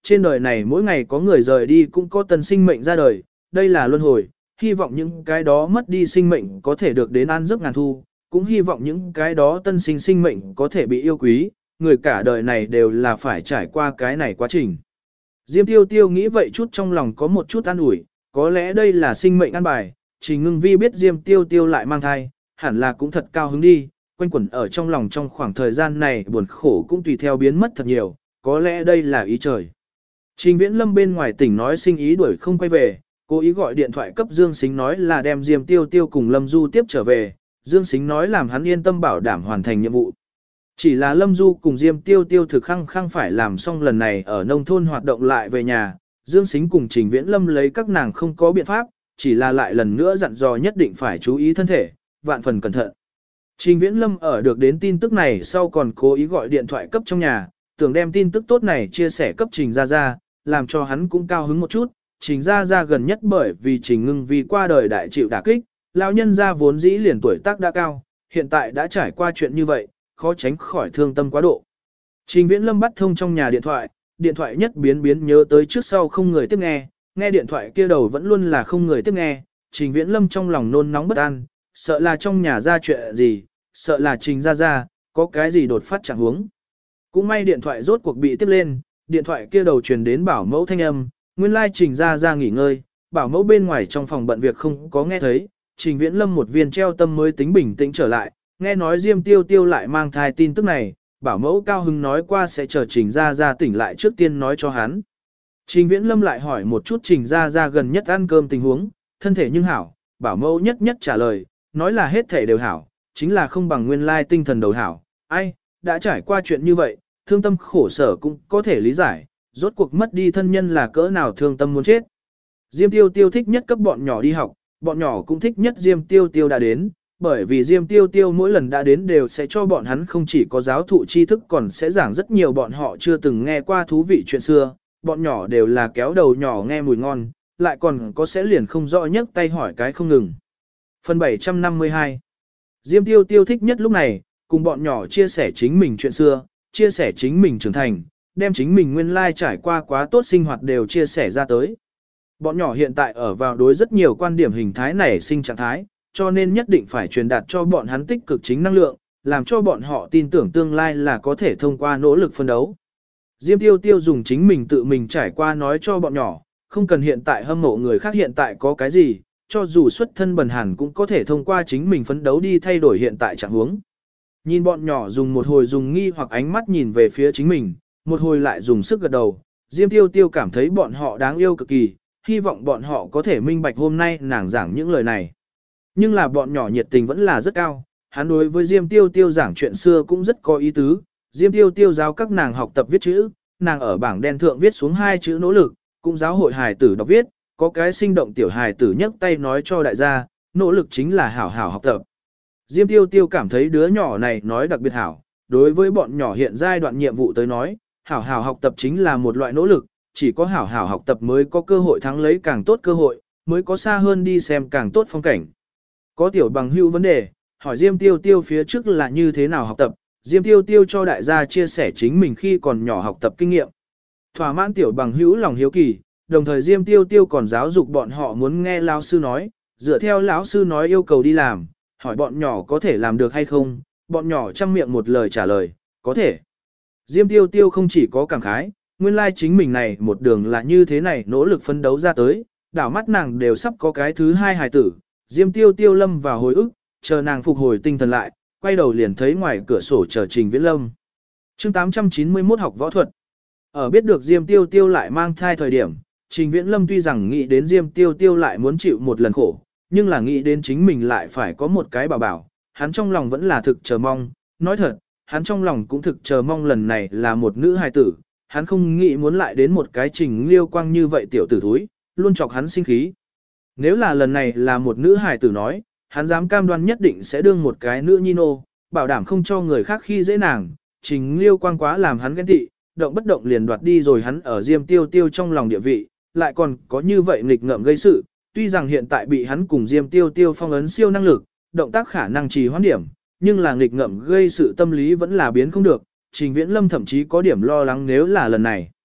trên đời này mỗi ngày có người rời đi cũng có tân sinh mệnh ra đời, đây là luân hồi, hy vọng những cái đó mất đi sinh mệnh có thể được đến an giấc ngàn thu, cũng hy vọng những cái đó tân sinh sinh mệnh có thể bị yêu quý, người cả đời này đều là phải trải qua cái này quá trình. Diêm Tiêu Tiêu nghĩ vậy chút trong lòng có một chút an ủi, có lẽ đây là sinh mệnh an bài, Trình Ngưng Vi biết Diêm Tiêu Tiêu lại mang thai, hẳn là cũng thật cao hứng đi, quanh quẩn ở trong lòng trong khoảng thời gian này buồn khổ cũng tùy theo biến mất thật nhiều, có lẽ đây là ý trời. Trình Viễn Lâm bên ngoài tỉnh nói sinh ý đuổi không quay về, cố ý gọi điện thoại cấp Dương Sính nói là đem Diêm Tiêu Tiêu cùng Lâm Du tiếp trở về, Dương Sính nói làm hắn yên tâm bảo đảm hoàn thành nhiệm vụ. Chỉ là Lâm Du cùng Diêm Tiêu Tiêu thực khăng phải làm xong lần này ở nông thôn hoạt động lại về nhà, Dương Sính cùng Trình Viễn Lâm lấy các nàng không có biện pháp, chỉ là lại lần nữa dặn dò nhất định phải chú ý thân thể, vạn phần cẩn thận. Trình Viễn Lâm ở được đến tin tức này sau còn cố ý gọi điện thoại cấp trong nhà, tưởng đem tin tức tốt này chia sẻ cấp Trình Gia Gia, làm cho hắn cũng cao hứng một chút. Trình Gia Gia gần nhất bởi vì Trình Ngưng Vi qua đời đại chịu đả kích, lão nhân gia vốn dĩ liền tuổi tác đã cao, hiện tại đã trải qua chuyện như vậy, khó tránh khỏi thương tâm quá độ. Trình Viễn Lâm bắt thông trong nhà điện thoại nhất biến nhớ tới trước sau không người tiếp nghe điện thoại kia đầu vẫn luôn là không người tiếp nghe, Trình Viễn Lâm trong lòng nôn nóng bất an, sợ là trong nhà ra chuyện gì, sợ là Trình Gia có cái gì đột phát chẳng huống. Cũng may điện thoại rốt cuộc bị tiếp lên, điện thoại kia đầu truyền đến bảo mẫu thanh âm, nguyên lai Trình Gia nghỉ ngơi, bảo mẫu bên ngoài trong phòng bận việc không có nghe thấy, Trình Viễn Lâm một viên treo tâm mới tính bình tĩnh trở lại, nghe nói Diêm Tiêu Tiêu lại mang thai tin tức này, bảo mẫu cao hứng nói qua sẽ chờ Trình Gia tỉnh lại trước tiên nói cho hắn. Trình Viễn Lâm lại hỏi một chút Trình Gia gần nhất ăn cơm tình huống, thân thể nhưng hảo, bảo mẫu nhất trả lời, nói là hết thể đều hảo, chính là không bằng nguyên lai tinh thần đầu hảo, ai, đã trải qua chuyện như vậy, thương tâm khổ sở cũng có thể lý giải, rốt cuộc mất đi thân nhân là cỡ nào thương tâm muốn chết. Diêm Tiêu Tiêu thích nhất cấp bọn nhỏ đi học, bọn nhỏ cũng thích nhất Diêm Tiêu Tiêu đã đến, bởi vì Diêm Tiêu Tiêu mỗi lần đã đến đều sẽ cho bọn hắn không chỉ có giáo thụ tri thức còn sẽ giảng rất nhiều bọn họ chưa từng nghe qua thú vị chuyện xưa, bọn nhỏ đều là kéo đầu nhỏ nghe mùi ngon, lại còn có sẽ liền không rõ nhấc tay hỏi cái không ngừng. Phần 752 Diêm Tiêu Tiêu thích nhất lúc này, cùng bọn nhỏ chia sẻ chính mình chuyện xưa, chia sẻ chính mình trưởng thành, đem chính mình nguyên lai trải qua quá tốt sinh hoạt đều chia sẻ ra tới. Bọn nhỏ hiện tại ở vào đối rất nhiều quan điểm hình thái nảy sinh trạng thái, cho nên nhất định phải truyền đạt cho bọn hắn tích cực chính năng lượng, làm cho bọn họ tin tưởng tương lai là có thể thông qua nỗ lực phân đấu. Diêm Tiêu Tiêu dùng chính mình tự mình trải qua nói cho bọn nhỏ, không cần hiện tại hâm mộ người khác hiện tại có cái gì, cho dù xuất thân bần hàn cũng có thể thông qua chính mình phấn đấu đi thay đổi hiện tại trạng huống. Nhìn bọn nhỏ dùng một hồi dùng nghi hoặc ánh mắt nhìn về phía chính mình, một hồi lại dùng sức gật đầu, Diêm Tiêu Tiêu cảm thấy bọn họ đáng yêu cực kỳ, hy vọng bọn họ có thể minh bạch hôm nay nàng giảng những lời này. Nhưng là bọn nhỏ nhiệt tình vẫn là rất cao, hắn đối với Diêm Tiêu Tiêu giảng chuyện xưa cũng rất có ý tứ, Diêm Tiêu Tiêu giáo các nàng học tập viết chữ, nàng ở bảng đen thượng viết xuống 2 chữ nỗ lực, cũng giáo hội hài tử đọc viết, có cái sinh động tiểu hài tử nhấc tay nói cho đại gia, nỗ lực chính là hảo hảo học tập. Diêm Tiêu Tiêu cảm thấy đứa nhỏ này nói đặc biệt hảo, đối với bọn nhỏ hiện giai đoạn nhiệm vụ tới nói, hảo hảo học tập chính là một loại nỗ lực, chỉ có hảo hảo học tập mới có cơ hội thắng lấy càng tốt cơ hội, mới có xa hơn đi xem càng tốt phong cảnh. Có tiểu bằng hữu vấn đề, hỏi Diêm Tiêu Tiêu phía trước là như thế nào học tập, Diêm Tiêu Tiêu cho đại gia chia sẻ chính mình khi còn nhỏ học tập kinh nghiệm. Thỏa mãn tiểu bằng hữu lòng hiếu kỳ, đồng thời Diêm Tiêu Tiêu còn giáo dục bọn họ muốn nghe lão sư nói, dựa theo lão sư nói yêu cầu đi làm, hỏi bọn nhỏ có thể làm được hay không, bọn nhỏ chăm miệng một lời trả lời, có thể. Diêm Tiêu Tiêu không chỉ có cảm khái, nguyên lai chính mình này một đường là như thế này nỗ lực phấn đấu ra tới, đảo mắt nàng đều sắp có cái thứ 2 hài tử, Diêm Tiêu Tiêu lâm vào hồi ức, chờ nàng phục hồi tinh thần lại, quay đầu liền thấy ngoài cửa sổ chờ Trình Viễn Lâm. Chương 891 học võ thuật. Ở biết được Diêm Tiêu Tiêu lại mang thai thời điểm, Trình Viễn Lâm tuy rằng nghĩ đến Diêm Tiêu Tiêu lại muốn chịu một lần khổ, nhưng là nghĩ đến chính mình lại phải có một cái bảo bảo, hắn trong lòng vẫn là thực chờ mong, nói thật, hắn trong lòng cũng thực chờ mong lần này là một nữ hài tử, hắn không nghĩ muốn lại đến một cái Trình Liêu Quang như vậy tiểu tử thúi, luôn chọc hắn sinh khí. Nếu là lần này là một nữ hài tử nói, hắn dám cam đoan nhất định sẽ đương một cái nữ nhi nô, bảo đảm không cho người khác khi dễ nàng, Trình Liêu Quang quá làm hắn ghen tị, động bất động liền đoạt đi rồi hắn ở Diêm Tiêu Tiêu trong lòng địa vị, lại còn có như vậy nghịch ngợm gây sự, tuy rằng hiện tại bị hắn cùng Diêm Tiêu Tiêu phong ấn siêu năng lực, động tác khả năng trì hoãn điểm, nhưng là nghịch ngợm gây sự tâm lý vẫn là biến không được, Trình Viễn Lâm thậm chí có điểm lo lắng nếu là lần này.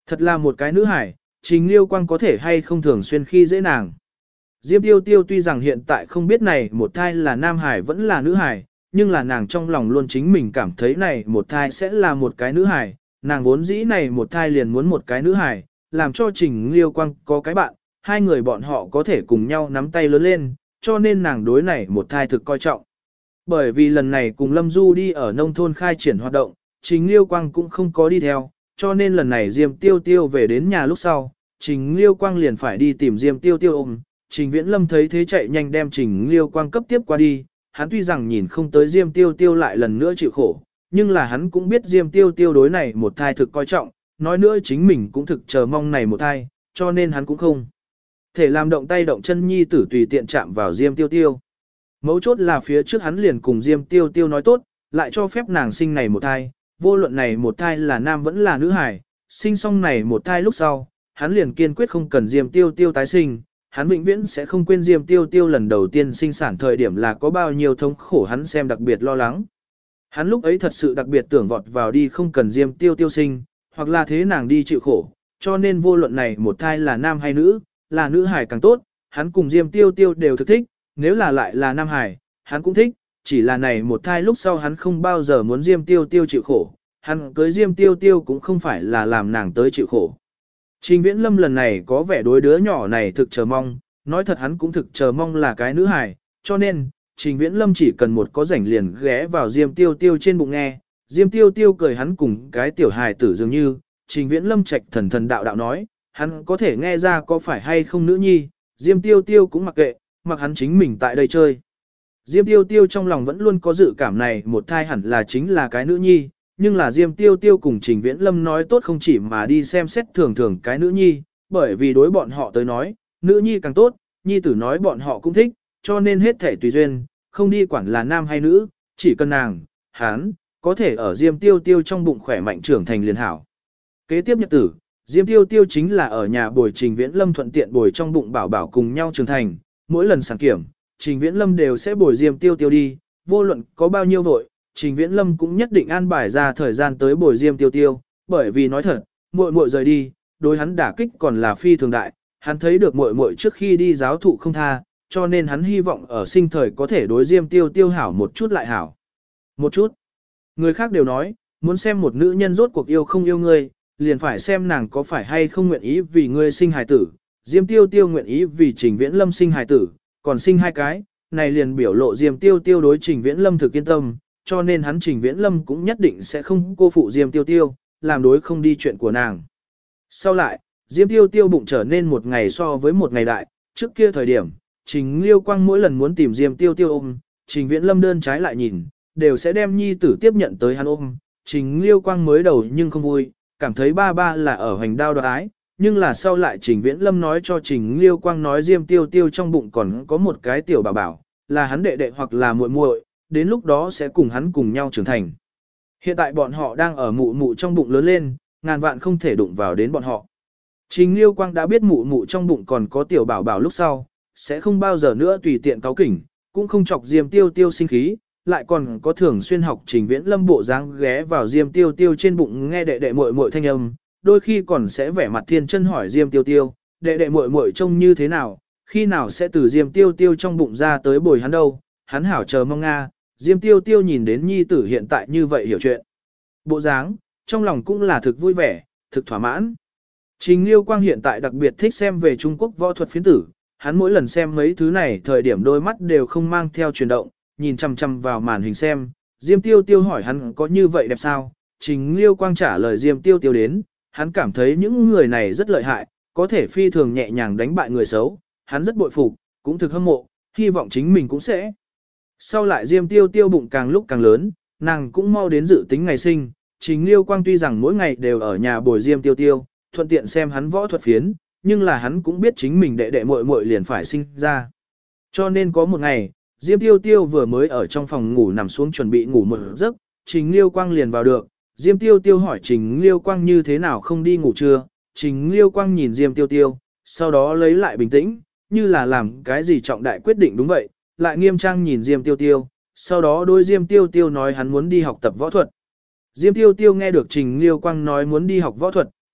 Thật là một cái nữ hải, Trình Liêu Quang có thể hay không thường xuyên khi dễ nàng. Diêm Tiêu Tiêu tuy rằng hiện tại không biết này một thai là nam hải vẫn là nữ hải, nhưng là nàng trong lòng luôn chính mình cảm thấy này một thai sẽ là một cái nữ hải, nàng vốn dĩ này một thai liền muốn một cái nữ hải, làm cho Trình Liêu Quang có cái bạn, hai người bọn họ có thể cùng nhau nắm tay lớn lên, cho nên nàng đối này một thai thực coi trọng. Bởi vì lần này cùng Lâm Du đi ở nông thôn khai triển hoạt động, Trình Liêu Quang cũng không có đi theo, cho nên lần này Diêm Tiêu Tiêu về đến nhà lúc sau, Trình Liêu Quang liền phải đi tìm Diêm Tiêu Tiêu ôm. Trình Viễn Lâm thấy thế chạy nhanh đem Trình Liêu Quang cấp tiếp qua đi, hắn tuy rằng nhìn không tới Diêm Tiêu Tiêu lại lần nữa chịu khổ, nhưng là hắn cũng biết Diêm Tiêu Tiêu đối này một thai thực coi trọng, nói nữa chính mình cũng thực chờ mong này một thai, cho nên hắn cũng không thể làm động tay động chân nhi tử tùy tiện chạm vào Diêm Tiêu Tiêu. Mấu chốt là phía trước hắn liền cùng Diêm Tiêu Tiêu nói tốt, lại cho phép nàng sinh này một thai, vô luận này một thai là nam vẫn là nữ hài, sinh xong này một thai lúc sau, hắn liền kiên quyết không cần Diêm Tiêu Tiêu tái sinh, hắn vĩnh viễn sẽ không quên Diêm Tiêu Tiêu lần đầu tiên sinh sản thời điểm là có bao nhiêu thống khổ hắn xem đặc biệt lo lắng. Hắn lúc ấy thật sự đặc biệt tưởng vọt vào đi không cần Diêm Tiêu Tiêu sinh, hoặc là thế nàng đi chịu khổ, cho nên vô luận này một thai là nam hay nữ, là nữ hài càng tốt, hắn cùng Diêm Tiêu Tiêu đều thực thích, nếu là lại là nam hài, hắn cũng thích, chỉ là này một thai lúc sau hắn không bao giờ muốn Diêm Tiêu Tiêu chịu khổ, hắn cưới Diêm Tiêu Tiêu cũng không phải là làm nàng tới chịu khổ. Trình Viễn Lâm lần này có vẻ đối đứa nhỏ này thực chờ mong, nói thật hắn cũng thực chờ mong là cái nữ hài, cho nên, Trình Viễn Lâm chỉ cần một có rảnh liền ghé vào Diêm Tiêu Tiêu trên bụng nghe, Diêm Tiêu Tiêu cười hắn cùng cái tiểu hài tử dường như, Trình Viễn Lâm trạch thần thần đạo đạo nói, hắn có thể nghe ra có phải hay không nữ nhi, Diêm Tiêu Tiêu cũng mặc kệ, mặc hắn chính mình tại đây chơi. Diêm Tiêu Tiêu trong lòng vẫn luôn có dự cảm này một thai hẳn là chính là cái nữ nhi, nhưng là Diêm Tiêu Tiêu cùng Trình Viễn Lâm nói tốt không chỉ mà đi xem xét thường thường cái nữ nhi, bởi vì đối bọn họ tới nói, nữ nhi càng tốt, nhi tử nói bọn họ cũng thích, cho nên hết thể tùy duyên, không đi quản là nam hay nữ, chỉ cần nàng, hắn, có thể ở Diêm Tiêu Tiêu trong bụng khỏe mạnh trưởng thành liền hảo. Kế tiếp nhật tử, Diêm Tiêu Tiêu chính là ở nhà bồi Trình Viễn Lâm thuận tiện bồi trong bụng bảo bảo cùng nhau trưởng thành, mỗi lần sản kiểm, Trình Viễn Lâm đều sẽ bồi Diêm Tiêu Tiêu đi, vô luận có bao nhiêu vội, Trình Viễn Lâm cũng nhất định an bài ra thời gian tới bồi Diêm Tiêu Tiêu, bởi vì nói thật, muội muội rời đi, đối hắn đả kích còn là phi thường đại, hắn thấy được muội muội trước khi đi giáo thụ không tha, cho nên hắn hy vọng ở sinh thời có thể đối Diêm Tiêu Tiêu hảo một chút lại hảo. Một chút. Người khác đều nói, muốn xem một nữ nhân rốt cuộc yêu không yêu ngươi, liền phải xem nàng có phải hay không nguyện ý vì ngươi sinh hài tử. Diêm Tiêu Tiêu nguyện ý vì Trình Viễn Lâm sinh hài tử, còn sinh hai cái, này liền biểu lộ Diêm Tiêu Tiêu đối Trình Viễn Lâm thực yên tâm, cho nên hắn Trình Viễn Lâm cũng nhất định sẽ không cô phụ Diêm Tiêu Tiêu, làm đối không đi chuyện của nàng. Sau lại, Diêm Tiêu Tiêu bụng trở nên một ngày so với một ngày đại, trước kia thời điểm, Trình Liêu Quang mỗi lần muốn tìm Diêm Tiêu Tiêu ôm, Trình Viễn Lâm đơn trái lại nhìn, đều sẽ đem nhi tử tiếp nhận tới hắn ôm. Trình Liêu Quang mới đầu nhưng không vui, cảm thấy ba ba là ở hoành đao đoạt ái, nhưng là sau lại Trình Viễn Lâm nói cho Trình Liêu Quang nói Diêm Tiêu Tiêu trong bụng còn có một cái tiểu bảo bảo, là hắn đệ đệ hoặc là muội muội, đến lúc đó sẽ cùng hắn cùng nhau trưởng thành. Hiện tại bọn họ đang ở mụ mụ trong bụng lớn lên, ngàn vạn không thể đụng vào đến bọn họ. Trình Liêu Quang đã biết mụ mụ trong bụng còn có tiểu bảo bảo lúc sau, sẽ không bao giờ nữa tùy tiện cáu kỉnh, cũng không chọc Diêm Tiêu Tiêu sinh khí, lại còn có thường xuyên học Trình Viễn Lâm bộ dáng ghé vào Diêm Tiêu Tiêu trên bụng nghe đệ đệ muội muội thanh âm, đôi khi còn sẽ vẻ mặt thiên chân hỏi Diêm Tiêu Tiêu, đệ đệ muội muội trông như thế nào, khi nào sẽ từ Diêm Tiêu Tiêu trong bụng ra tới bồi hắn đâu, hắn hảo chờ mong nga. Diêm Tiêu Tiêu nhìn đến nhi tử hiện tại như vậy hiểu chuyện. Bộ dáng, trong lòng cũng là thực vui vẻ, thực thỏa mãn. Trình Liêu Quang hiện tại đặc biệt thích xem về Trung Quốc võ thuật phiến tử, hắn mỗi lần xem mấy thứ này thời điểm đôi mắt đều không mang theo chuyển động, nhìn chằm chằm vào màn hình xem. Diêm Tiêu Tiêu hỏi hắn có như vậy đẹp sao? Trình Liêu Quang trả lời Diêm Tiêu Tiêu đến, hắn cảm thấy những người này rất lợi hại, có thể phi thường nhẹ nhàng đánh bại người xấu, hắn rất bội phục, cũng thực hâm mộ, hy vọng chính mình cũng sẽ. Sau lại Diêm Tiêu Tiêu bụng càng lúc càng lớn, nàng cũng mau đến dự tính ngày sinh, Trình Liêu Quang tuy rằng mỗi ngày đều ở nhà bồi Diêm Tiêu Tiêu, thuận tiện xem hắn võ thuật phiến, nhưng là hắn cũng biết chính mình đệ đệ muội muội liền phải sinh ra. Cho nên có một ngày, Diêm Tiêu Tiêu vừa mới ở trong phòng ngủ nằm xuống chuẩn bị ngủ một giấc, Trình Liêu Quang liền vào được, Diêm Tiêu Tiêu hỏi Trình Liêu Quang như thế nào không đi ngủ trưa, Trình Liêu Quang nhìn Diêm Tiêu Tiêu, sau đó lấy lại bình tĩnh, như là làm cái gì trọng đại quyết định đúng vậy, lại nghiêm trang nhìn Diêm Tiêu Tiêu, sau đó đối Diêm Tiêu Tiêu nói hắn muốn đi học tập võ thuật. Diêm Tiêu Tiêu nghe được Trình Liêu Quang nói muốn đi học võ thuật,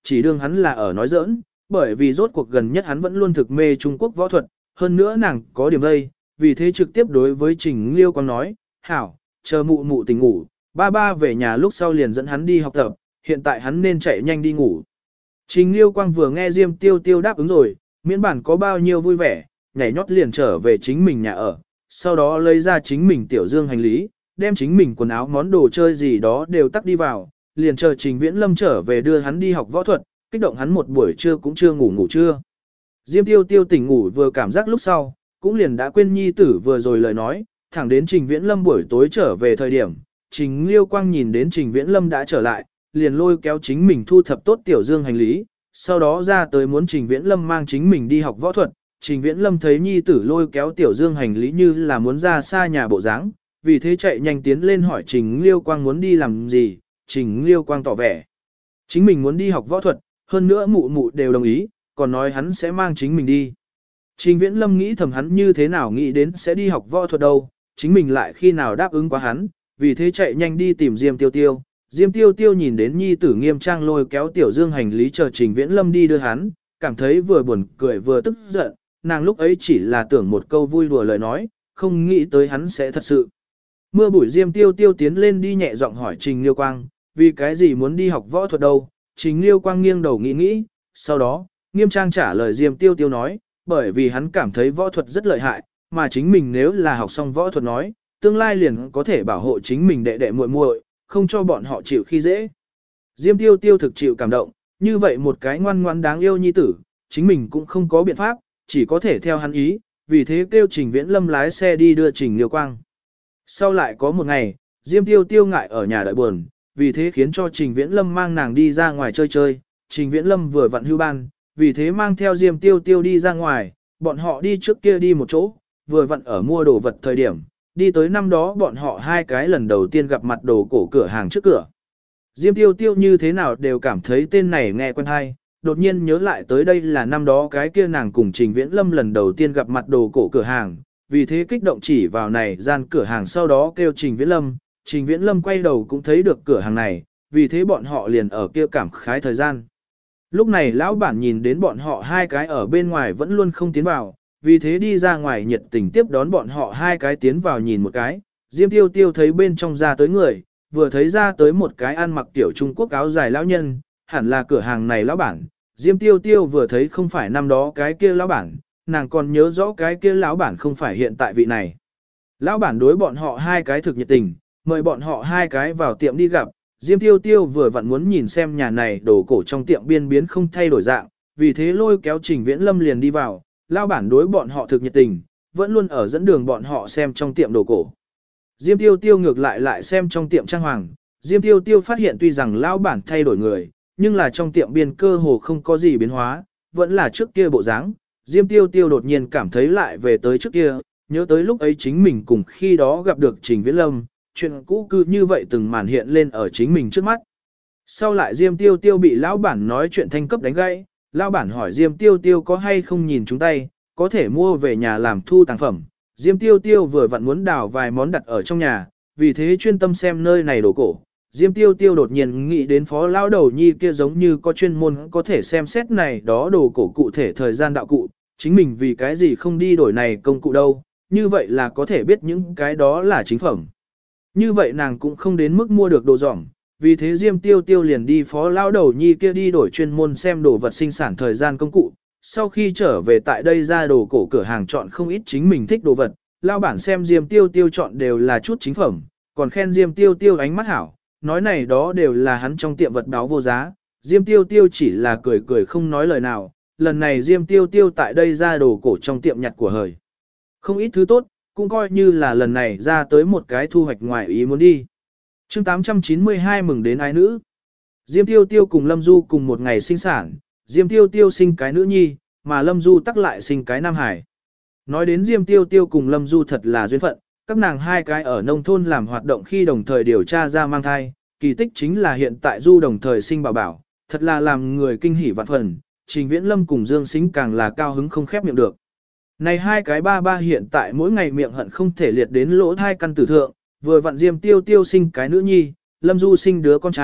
chỉ đương hắn là ở nói giỡn, bởi vì rốt cuộc gần nhất hắn vẫn luôn thực mê Trung Quốc võ thuật, hơn nữa nàng có điểm đây, vì thế trực tiếp đối với Trình Liêu Quang nói, hảo, chờ mụ mụ tỉnh ngủ, ba ba về nhà lúc sau liền dẫn hắn đi học tập, hiện tại hắn nên chạy nhanh đi ngủ. Trình Liêu Quang vừa nghe Diêm Tiêu Tiêu đáp ứng rồi, miễn bản có bao nhiêu vui vẻ, nhảy nhót liền trở về chính mình nhà ở, sau đó lấy ra chính mình tiểu dương hành lý, đem chính mình quần áo món đồ chơi gì đó đều tắt đi vào, liền chờ Trình Viễn Lâm trở về đưa hắn đi học võ thuật, kích động hắn một buổi trưa cũng chưa ngủ trưa. Diêm Tiêu Tiêu tỉnh ngủ vừa cảm giác lúc sau, cũng liền đã quên nhi tử vừa rồi lời nói, thẳng đến Trình Viễn Lâm buổi tối trở về thời điểm, Trình Liêu Quang nhìn đến Trình Viễn Lâm đã trở lại, liền lôi kéo chính mình thu thập tốt tiểu dương hành lý, sau đó ra tới muốn Trình Viễn Lâm mang chính mình đi học võ thuật. Trình Viễn Lâm thấy nhi tử lôi kéo tiểu dương hành lý như là muốn ra xa nhà bộ dáng, vì thế chạy nhanh tiến lên hỏi Trình Liêu Quang muốn đi làm gì. Trình Liêu Quang tỏ vẻ chính mình muốn đi học võ thuật, hơn nữa mụ mụ đều đồng ý, còn nói hắn sẽ mang chính mình đi. Trình Viễn Lâm nghĩ thầm hắn như thế nào nghĩ đến sẽ đi học võ thuật đâu, chính mình lại khi nào đáp ứng quá hắn, vì thế chạy nhanh đi tìm Diêm Tiêu Tiêu. Diêm Tiêu Tiêu nhìn đến nhi tử nghiêm trang lôi kéo tiểu dương hành lý chờ Trình Viễn Lâm đi đưa hắn, cảm thấy vừa buồn cười vừa tức giận, nàng lúc ấy chỉ là tưởng một câu vui đùa lời nói, không nghĩ tới hắn sẽ thật sự. Mưa bụi Diêm Tiêu Tiêu tiến lên đi nhẹ giọng hỏi Trình Liêu Quang, vì cái gì muốn đi học võ thuật đâu? Trình Liêu Quang nghiêng đầu nghĩ, sau đó, nghiêm trang trả lời Diêm Tiêu Tiêu nói, bởi vì hắn cảm thấy võ thuật rất lợi hại, mà chính mình nếu là học xong võ thuật nói, tương lai liền có thể bảo hộ chính mình đệ đệ muội muội, không cho bọn họ chịu khi dễ. Diêm Tiêu Tiêu thực chịu cảm động, như vậy một cái ngoan ngoãn đáng yêu nhi tử, chính mình cũng không có biện pháp, chỉ có thể theo hắn ý, vì thế kêu Trình Viễn Lâm lái xe đi đưa Trình Liêu Quang. Sau lại có một ngày, Diêm Tiêu Tiêu ngại ở nhà đợi buồn, vì thế khiến cho Trình Viễn Lâm mang nàng đi ra ngoài chơi. Trình Viễn Lâm vừa vặn hưu ban, vì thế mang theo Diêm Tiêu Tiêu đi ra ngoài, bọn họ đi trước kia đi một chỗ, vừa vặn ở mua đồ vật thời điểm, đi tới năm đó bọn họ hai cái lần đầu tiên gặp mặt đồ cổ cửa hàng trước cửa. Diêm Tiêu Tiêu như thế nào đều cảm thấy tên này nghe quen hay, đột nhiên nhớ lại tới đây là năm đó cái kia nàng cùng Trình Viễn Lâm lần đầu tiên gặp mặt đồ cổ cửa hàng, vì thế kích động chỉ vào này gian cửa hàng sau đó kêu Trình Viễn Lâm. Trình Viễn Lâm quay đầu cũng thấy được cửa hàng này, vì thế bọn họ liền ở kia cảm khái thời gian. Lúc này lão bản nhìn đến bọn họ hai cái ở bên ngoài vẫn luôn không tiến vào, vì thế đi ra ngoài nhiệt tình tiếp đón bọn họ hai cái tiến vào nhìn một cái. Diêm Tiêu Tiêu thấy bên trong ra tới người, vừa thấy ra tới một cái ăn mặc tiểu Trung Quốc áo dài lão nhân, hẳn là cửa hàng này lão bản. Diêm Tiêu Tiêu vừa thấy không phải năm đó cái kia lão bản, nàng còn nhớ rõ cái kia lão bản không phải hiện tại vị này. Lão bản đối bọn họ hai cái thực nhiệt tình, mời bọn họ hai cái vào tiệm đi gặp. Diêm Tiêu Tiêu vừa vặn muốn nhìn xem nhà này đồ cổ trong tiệm biên biến không thay đổi dạng, vì thế lôi kéo Trình Viễn Lâm liền đi vào. Lão bản đối bọn họ thực nhiệt tình, vẫn luôn ở dẫn đường bọn họ xem trong tiệm đồ cổ. Diêm Tiêu Tiêu ngược lại xem trong tiệm trang hoàng. Diêm Tiêu Tiêu phát hiện tuy rằng lão bản thay đổi người, nhưng là trong tiệm biên cơ hồ không có gì biến hóa, vẫn là trước kia bộ dáng. Diêm Tiêu Tiêu đột nhiên cảm thấy lại về tới trước kia, nhớ tới lúc ấy chính mình cùng khi đó gặp được Trình Viễn Lâm, chuyện cũ cứ như vậy từng màn hiện lên ở chính mình trước mắt. Sau lại Diêm Tiêu Tiêu bị lão bản nói chuyện thanh cấp đánh gãy, lão bản hỏi Diêm Tiêu Tiêu có hay không nhìn chúng tay, có thể mua về nhà làm thu tàng phẩm. Diêm Tiêu Tiêu vừa vặn muốn đào vài món đặt ở trong nhà, vì thế chuyên tâm xem nơi này đồ cổ. Diêm Tiêu Tiêu đột nhiên nghĩ đến phó lão đầu nhi kia giống như có chuyên môn có thể xem xét này đó đồ cổ cụ thể thời gian đạo cụ, chính mình vì cái gì không đi đổi này công cụ đâu, như vậy là có thể biết những cái đó là chính phẩm. Như vậy nàng cũng không đến mức mua được đồ dỏng, vì thế Diêm Tiêu Tiêu liền đi phó lão đầu nhi kia đi đổi chuyên môn xem đồ vật sinh sản thời gian công cụ. Sau khi trở về tại đây ra đồ cổ cửa hàng chọn không ít chính mình thích đồ vật, lão bản xem Diêm Tiêu Tiêu chọn đều là chút chính phẩm, còn khen Diêm Tiêu Tiêu ánh mắt hảo, nói này đó đều là hắn trong tiệm vật đáo vô giá. Diêm Tiêu Tiêu chỉ là cười cười không nói lời nào, lần này Diêm Tiêu Tiêu tại đây ra đồ cổ trong tiệm nhặt của hời. Không ít thứ tốt, cũng coi như là lần này ra tới một cái thu hoạch ngoài ý muốn đi. Chương 892 mừng đến ái nữ. Diêm Tiêu Tiêu cùng Lâm Du cùng một ngày sinh sản, Diêm Tiêu Tiêu sinh cái nữ nhi, mà Lâm Du tắc lại sinh cái nam hải. Nói đến Diêm Tiêu Tiêu cùng Lâm Du thật là duyên phận, các nàng hai cái ở nông thôn làm hoạt động khi đồng thời điều tra ra mang thai, kỳ tích chính là hiện tại Du đồng thời sinh bảo bảo, thật là làm người kinh hỉ vạn phần, Trình Viễn Lâm cùng Dương Sính càng là cao hứng không khép miệng được. Này hai cái ba ba hiện tại mỗi ngày miệng hận không thể liệt đến lỗ thai căn tử thượng, vừa vặn Diêm Tiêu Tiêu sinh cái nữ nhi, Lâm Du sinh đứa con trai,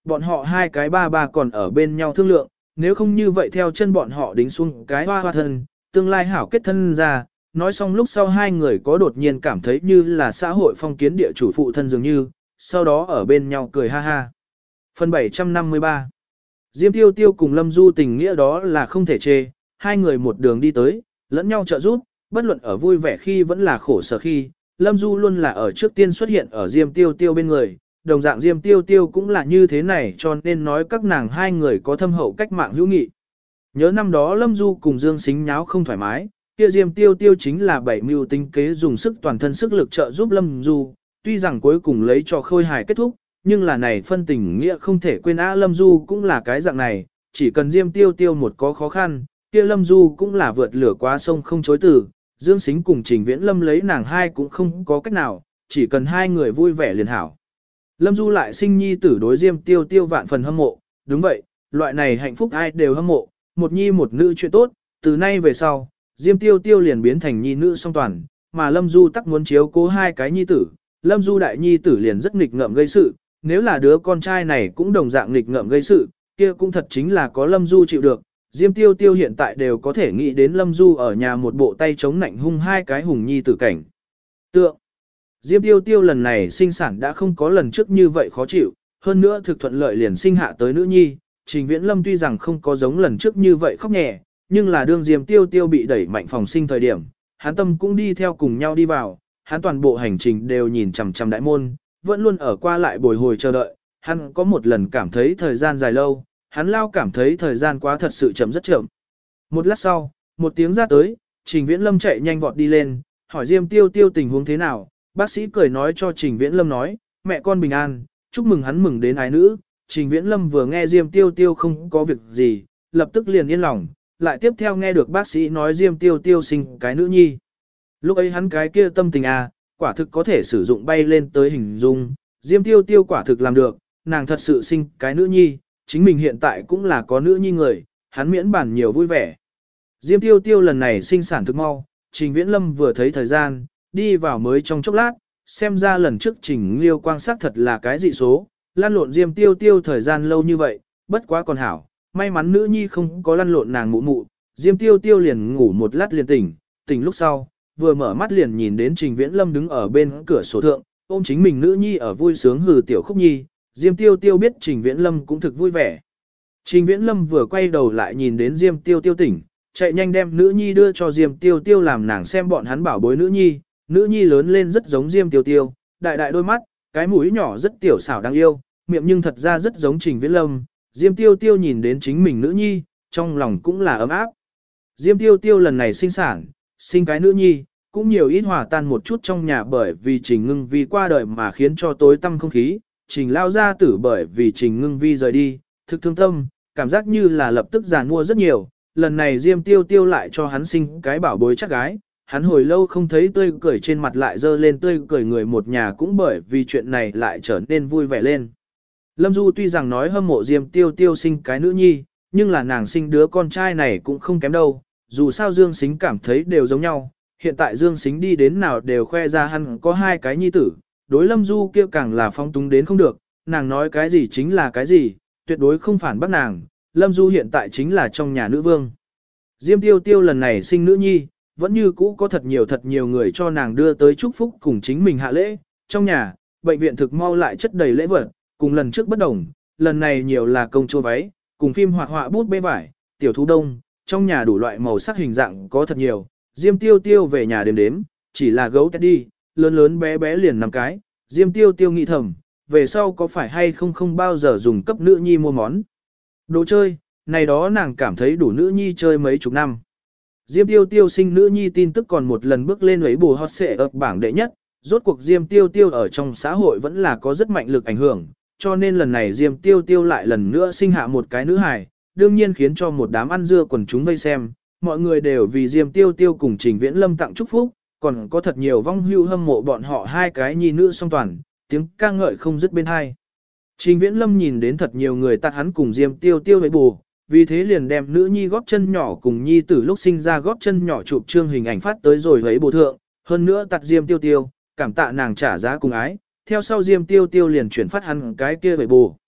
bọn họ hai cái ba ba còn ở bên nhau thương lượng, nếu không như vậy theo chân bọn họ đính xuống cái hoa hoa thân, tương lai hảo kết thân ra, nói xong lúc sau hai người có đột nhiên cảm thấy như là xã hội phong kiến địa chủ phụ thân dường như, sau đó ở bên nhau cười ha ha. Phần 753 Diêm Tiêu Tiêu cùng Lâm Du tình nghĩa đó là không thể chê, hai người một đường đi tới, lẫn nhau trợ giúp, bất luận ở vui vẻ khi vẫn là khổ sở khi, Lâm Du luôn là ở trước tiên xuất hiện ở Diêm Tiêu Tiêu bên người, đồng dạng Diêm Tiêu Tiêu cũng là như thế này cho nên nói các nàng hai người có thâm hậu cách mạng hữu nghị. Nhớ năm đó Lâm Du cùng Dương Sính nháo không thoải mái, kia Diêm Tiêu Tiêu chính là bảy mưu tính kế dùng sức toàn thân sức lực trợ giúp Lâm Du, tuy rằng cuối cùng lấy cho khôi hài kết thúc, nhưng là này phân tình nghĩa không thể quên Lâm Du cũng là cái dạng này, chỉ cần Diêm Tiêu Tiêu một có khó khăn, kia Lâm Du cũng là vượt lửa qua sông không chối từ, Dương Sính cùng Trình Viễn Lâm lấy nàng hai cũng không có cách nào, chỉ cần hai người vui vẻ liền hảo. Lâm Du lại sinh nhi tử đối Diêm Tiêu Tiêu vạn phần hâm mộ, đúng vậy, loại này hạnh phúc ai đều hâm mộ, một nhi một nữ chuyện tốt, từ nay về sau, Diêm Tiêu Tiêu liền biến thành nhi nữ song toàn, mà Lâm Du tắc muốn chiếu cố hai cái nhi tử, Lâm Du đại nhi tử liền rất nghịch ngợm gây sự, nếu là đứa con trai này cũng đồng dạng nghịch ngợm gây sự, kia cũng thật chính là có Lâm Du chịu được. Diêm Tiêu Tiêu hiện tại đều có thể nghĩ đến Lâm Du ở nhà một bộ tay chống nạnh hung hai cái hùng nhi tử cảnh. Tượng Diêm Tiêu Tiêu lần này sinh sản đã không có lần trước như vậy khó chịu, hơn nữa thực thuận lợi liền sinh hạ tới nữ nhi, Trình Viễn Lâm tuy rằng không có giống lần trước như vậy khóc nhẹ, nhưng là đương Diêm Tiêu Tiêu bị đẩy mạnh phòng sinh thời điểm, hắn tâm cũng đi theo cùng nhau đi vào, hắn toàn bộ hành trình đều nhìn chằm chằm đại môn, vẫn luôn ở qua lại bồi hồi chờ đợi, hắn có một lần cảm thấy thời gian dài lâu, hắn lao cảm thấy thời gian quá thật sự chậm rất chậm. Một lát sau, một tiếng ra tới, Trình Viễn Lâm chạy nhanh vọt đi lên, hỏi Diêm Tiêu Tiêu tình huống thế nào, bác sĩ cười nói cho Trình Viễn Lâm nói, mẹ con bình an, chúc mừng hắn mừng đến ái nữ. Trình Viễn Lâm vừa nghe Diêm Tiêu Tiêu không có việc gì, lập tức liền yên lòng, lại tiếp theo nghe được bác sĩ nói Diêm Tiêu Tiêu sinh cái nữ nhi. Lúc ấy hắn cái kia tâm tình quả thực có thể sử dụng bay lên tới hình dung, Diêm Tiêu Tiêu quả thực làm được, nàng thật sự sinh cái nữ nhi, chính mình hiện tại cũng là có nữ nhi người, hắn miễn bản nhiều vui vẻ. Diêm Tiêu Tiêu lần này sinh sản thực mau, Trình Viễn Lâm vừa thấy thời gian, đi vào mới trong chốc lát, xem ra lần trước Trình Liêu quang sắc thật là cái dị số, lăn lộn Diêm Tiêu Tiêu thời gian lâu như vậy, bất quá còn hảo, may mắn nữ nhi không có lăn lộn nàng mụ mụ, Diêm Tiêu Tiêu liền ngủ một lát liền tỉnh lúc sau, vừa mở mắt liền nhìn đến Trình Viễn Lâm đứng ở bên cửa sổ thượng, ôm chính mình nữ nhi ở vui sướng hừ tiểu khúc nhi, Diêm Tiêu Tiêu biết Trình Viễn Lâm cũng thực vui vẻ. Trình Viễn Lâm vừa quay đầu lại nhìn đến Diêm Tiêu Tiêu tỉnh, chạy nhanh đem nữ nhi đưa cho Diêm Tiêu Tiêu làm nàng xem bọn hắn bảo bối nữ nhi lớn lên rất giống Diêm Tiêu Tiêu, đại đại đôi mắt, cái mũi nhỏ rất tiểu xảo đáng yêu, miệng nhưng thật ra rất giống Trình Viễn Lâm. Diêm Tiêu Tiêu nhìn đến chính mình nữ nhi, trong lòng cũng là ấm áp. Diêm Tiêu Tiêu lần này sinh sản, sinh cái nữ nhi, cũng nhiều ít hòa tan một chút trong nhà bởi vì Trình Ngưng Vi qua đời mà khiến cho tối tăm không khí, Trình lao gia tử bởi vì Trình Ngưng Vi rời đi, thực thương tâm, cảm giác như là lập tức giàn mua rất nhiều, lần này Diêm Tiêu Tiêu lại cho hắn sinh cái bảo bối chắc gái, hắn hồi lâu không thấy tươi cười trên mặt lại dơ lên tươi cười người một nhà cũng bởi vì chuyện này lại trở nên vui vẻ lên. Lâm Du tuy rằng nói hâm mộ Diêm Tiêu Tiêu sinh cái nữ nhi, nhưng là nàng sinh đứa con trai này cũng không kém đâu, dù sao Dương Sính cảm thấy đều giống nhau, hiện tại Dương Sính đi đến nào đều khoe ra hắn có hai cái nhi tử, đối Lâm Du kia càng là phong túng đến không được, nàng nói cái gì chính là cái gì, tuyệt đối không phản bác nàng, Lâm Du hiện tại chính là trong nhà nữ vương. Diêm Tiêu Tiêu lần này sinh nữ nhi, vẫn như cũ có thật nhiều người cho nàng đưa tới chúc phúc cùng chính mình hạ lễ, trong nhà, bệnh viện thực mau lại chất đầy lễ vật, cùng lần trước bất đồng, lần này nhiều là công chúa váy, cùng phim hoạt họa bút bê vải, tiểu thú đông, trong nhà đủ loại màu sắc hình dạng có thật nhiều, Diêm Tiêu Tiêu về nhà đếm, chỉ là gấu teddy, lớn lớn bé bé liền 5 cái, Diêm Tiêu Tiêu nghĩ thầm, về sau có phải hay không bao giờ dùng cấp nữ nhi mua món đồ chơi, này đó nàng cảm thấy đủ nữ nhi chơi mấy chục năm. Diêm Tiêu Tiêu sinh nữ nhi tin tức còn một lần bước lên ấy bù hot xệ ập bảng đệ nhất, rốt cuộc Diêm Tiêu Tiêu ở trong xã hội vẫn là có rất mạnh lực ảnh hưởng, cho nên lần này Diêm Tiêu Tiêu lại lần nữa sinh hạ một cái nữ hài, đương nhiên khiến cho một đám ăn dưa quần chúng vây xem, mọi người đều vì Diêm Tiêu Tiêu cùng Trình Viễn Lâm tặng chúc phúc, còn có thật nhiều vong hưu hâm mộ bọn họ hai cái nhi nữ song toàn, tiếng ca ngợi không dứt bên hai. Trình Viễn Lâm nhìn đến thật nhiều người tặng hắn cùng Diêm Tiêu Tiêu với bù, vì thế liền đem nữ nhi góp chân nhỏ cùng nhi tử lúc sinh ra góp chân nhỏ chụp trương hình ảnh phát tới rồi ấy bù thượng, hơn nữa tặng Diêm Tiêu Tiêu, cảm tạ nàng trả giá cùng ái, theo sau Diêm Tiêu Tiêu liền chuyển phát hắn cái kia với bù.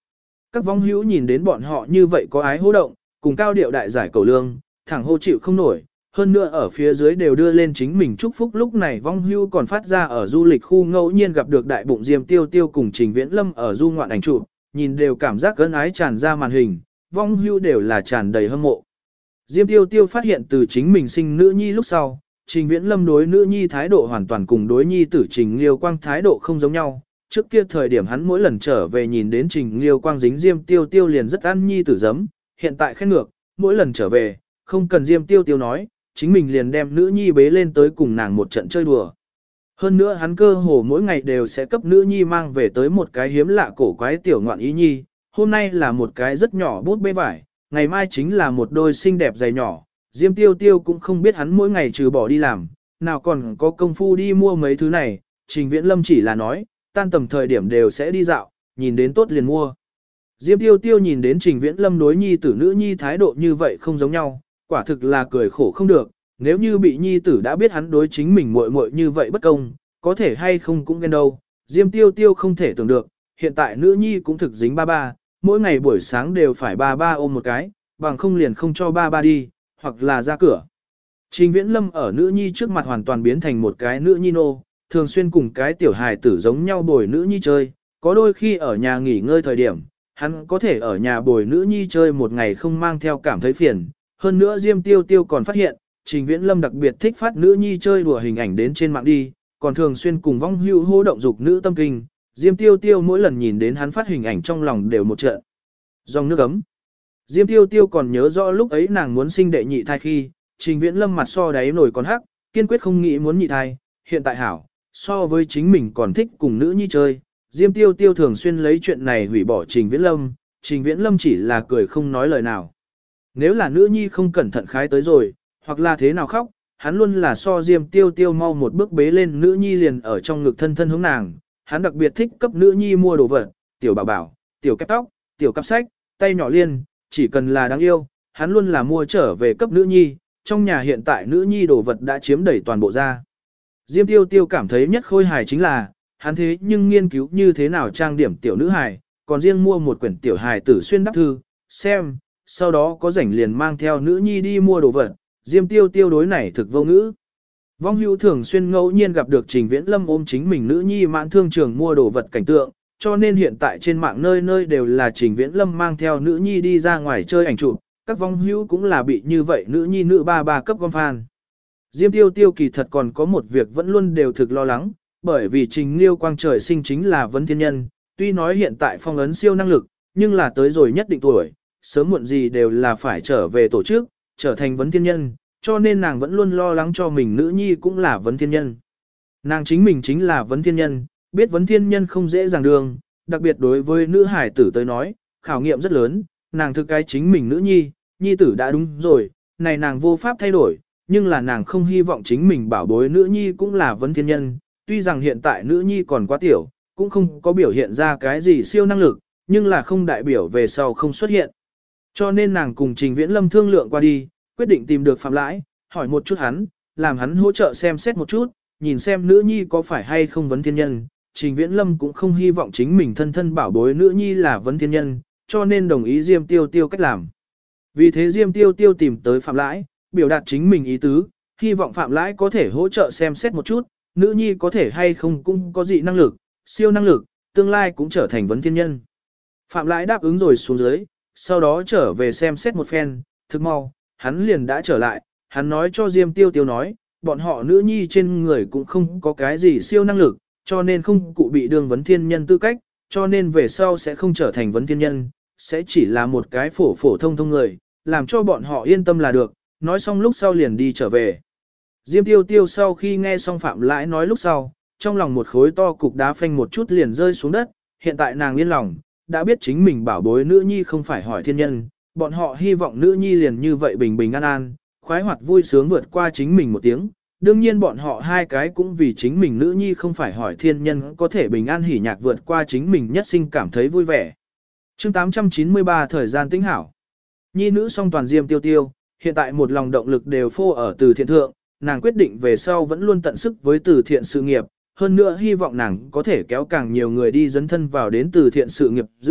Các vong hữu nhìn đến bọn họ như vậy có ái hô động, cùng cao điệu đại giải cầu lương, thẳng hô chịu không nổi. Hơn nữa ở phía dưới đều đưa lên chính mình chúc phúc, lúc này vong hưu còn phát ra ở du lịch khu ngẫu nhiên gặp được đại bụng Diêm Tiêu Tiêu cùng Trình Viễn Lâm ở du ngoạn ảnh chụp, nhìn đều cảm giác ân ái tràn ra màn hình, vong hưu đều là tràn đầy hâm mộ. Diêm Tiêu Tiêu phát hiện từ chính mình sinh nữ nhi lúc sau, Trình Viễn Lâm đối nữ nhi thái độ hoàn toàn cùng đối nhi tử Trình Liêu Quang thái độ không giống nhau. Trước kia thời điểm hắn mỗi lần trở về nhìn đến Trình Liêu Quang dính Diêm Tiêu Tiêu liền rất ăn nhi tử giấm, hiện tại khen ngược, mỗi lần trở về, không cần Diêm Tiêu Tiêu nói, chính mình liền đem nữ nhi bế lên tới cùng nàng một trận chơi đùa. Hơn nữa hắn cơ hồ mỗi ngày đều sẽ cấp nữ nhi mang về tới một cái hiếm lạ cổ quái tiểu ngoạn ý nhi, hôm nay là một cái rất nhỏ bút bê vải, ngày mai chính là một đôi xinh đẹp giày nhỏ. Diêm Tiêu Tiêu cũng không biết hắn mỗi ngày trừ bỏ đi làm, nào còn có công phu đi mua mấy thứ này, Trình Viễn Lâm chỉ là nói, tan tầm thời điểm đều sẽ đi dạo, nhìn đến tốt liền mua. Diêm Tiêu Tiêu nhìn đến Trình Viễn Lâm đối nhi tử nữ nhi thái độ như vậy không giống nhau, quả thực là cười khổ không được, nếu như bị nhi tử đã biết hắn đối chính mình muội muội như vậy bất công, có thể hay không cũng ghen đâu. Diêm Tiêu Tiêu không thể tưởng được, hiện tại nữ nhi cũng thực dính ba ba, mỗi ngày buổi sáng đều phải ba ba ôm một cái, bằng không liền không cho ba ba đi, hoặc là ra cửa. Trình Viễn Lâm ở nữ nhi trước mặt hoàn toàn biến thành một cái nữ nhi nô, thường xuyên cùng cái tiểu hài tử giống nhau bồi nữ nhi chơi, có đôi khi ở nhà nghỉ ngơi thời điểm, hắn có thể ở nhà bồi nữ nhi chơi một ngày không mang theo cảm thấy phiền. Hơn nữa Diêm Tiêu Tiêu còn phát hiện, Trình Viễn Lâm đặc biệt thích phát nữ nhi chơi đùa hình ảnh đến trên mạng đi, còn thường xuyên cùng vong hưu hô động dục nữ tâm kinh. Diêm Tiêu Tiêu mỗi lần nhìn đến hắn phát hình ảnh trong lòng đều một trận dòng nước ấm. Diêm Tiêu Tiêu còn nhớ rõ lúc ấy nàng muốn sinh đệ nhị thai khi, Trình Viễn Lâm mặt so đáy nổi còn hắc, kiên quyết không nghĩ muốn nhị thai, hiện tại hảo, so với chính mình còn thích cùng nữ nhi chơi. Diêm Tiêu Tiêu thường xuyên lấy chuyện này hủy bỏ Trình Viễn Lâm, Trình Viễn Lâm chỉ là cười không nói lời nào. Nếu là nữ nhi không cẩn thận khái tới rồi, hoặc là thế nào khóc, hắn luôn là so Diêm Tiêu Tiêu mau một bước bế lên nữ nhi liền ở trong ngực thân thân hướng nàng. Hắn đặc biệt thích cấp nữ nhi mua đồ vật, tiểu bảo bảo, tiểu kẹp tóc, tiểu cặp sách, tay nhỏ liên, chỉ cần là đáng yêu, hắn luôn là mua trở về cấp nữ nhi, trong nhà hiện tại nữ nhi đồ vật đã chiếm đầy toàn bộ ra. Diêm Tiêu Tiêu cảm thấy nhất khôi hài chính là, hắn thế nhưng nghiên cứu như thế nào trang điểm tiểu nữ hài, còn riêng mua một quyển tiểu hài tử xuyên đắp thư, xem, sau đó có rảnh liền mang theo nữ nhi đi mua đồ vật. Diêm Tiêu Tiêu đối này thực vô ngữ. Vong hữu thường xuyên ngẫu nhiên gặp được Trình Viễn Lâm ôm chính mình nữ nhi mãn thương trường mua đồ vật cảnh tượng, cho nên hiện tại trên mạng nơi nơi đều là Trình Viễn Lâm mang theo nữ nhi đi ra ngoài chơi ảnh chụp, các vong hữu cũng là bị như vậy nữ nhi nữ ba ba cấp gom fan. Diêm Tiêu Tiêu kỳ thật còn có một việc vẫn luôn đều thực lo lắng, bởi vì Trình Liêu Quang trời sinh chính là vấn thiên nhân, tuy nói hiện tại phong ấn siêu năng lực, nhưng là tới rồi nhất định tuổi, sớm muộn gì đều là phải trở về tổ chức, trở thành vấn thiên nhân, cho nên nàng vẫn luôn lo lắng cho mình nữ nhi cũng là vấn thiên nhân. Nàng chính mình chính là vấn thiên nhân, biết vấn thiên nhân không dễ dàng đường, đặc biệt đối với nữ hải tử tới nói, khảo nghiệm rất lớn, nàng thực cái chính mình nữ nhi, nhi tử đã đúng rồi, này nàng vô pháp thay đổi, nhưng là nàng không hy vọng chính mình bảo bối nữ nhi cũng là vấn thiên nhân, tuy rằng hiện tại nữ nhi còn quá tiểu, cũng không có biểu hiện ra cái gì siêu năng lực, nhưng là không đại biểu về sau không xuất hiện. Cho nên nàng cùng Trình Viễn Lâm thương lượng qua đi, quyết định tìm được Phạm Lãi, hỏi một chút hắn, làm hắn hỗ trợ xem xét một chút, nhìn xem nữ nhi có phải hay không vấn thiên nhân. Trình Viễn Lâm cũng không hy vọng chính mình thân thân bảo bối nữ nhi là vấn thiên nhân, cho nên đồng ý Diêm Tiêu Tiêu cách làm. Vì thế Diêm Tiêu Tiêu tìm tới Phạm Lãi, biểu đạt chính mình ý tứ, hy vọng Phạm Lãi có thể hỗ trợ xem xét một chút, nữ nhi có thể hay không cũng có dị năng lực, siêu năng lực, tương lai cũng trở thành vấn thiên nhân. Phạm Lãi đáp ứng rồi xuống dưới, sau đó trở về xem xét một phen, thực mau, hắn liền đã trở lại, hắn nói cho Diêm Tiêu Tiêu nói, bọn họ nữ nhi trên người cũng không có cái gì siêu năng lực, cho nên không cụ bị đương vấn thiên nhân tư cách, cho nên về sau sẽ không trở thành vấn thiên nhân, sẽ chỉ là một cái phổ phổ thông thông người, làm cho bọn họ yên tâm là được, nói xong lúc sau liền đi trở về. Diêm Tiêu Tiêu sau khi nghe xong Phạm Lãi nói lúc sau, trong lòng một khối to cục đá phanh một chút liền rơi xuống đất, hiện tại nàng yên lòng, đã biết chính mình bảo bối nữ nhi không phải hỏi thiên nhân, bọn họ hy vọng nữ nhi liền như vậy bình bình an an, khoái hoạt vui sướng vượt qua chính mình một tiếng. Đương nhiên bọn họ hai cái cũng vì chính mình nữ nhi không phải hỏi thiên nhân có thể bình an hỉ nhạc vượt qua chính mình nhất sinh cảm thấy vui vẻ. Chương 893 thời gian tĩnh hảo. Nhi nữ song toàn Diêm Tiêu Tiêu, hiện tại một lòng động lực đều phô ở từ thiện thượng, nàng quyết định về sau vẫn luôn tận sức với từ thiện sự nghiệp, hơn nữa hy vọng nàng có thể kéo càng nhiều người đi dấn thân vào đến từ thiện sự nghiệp giữa,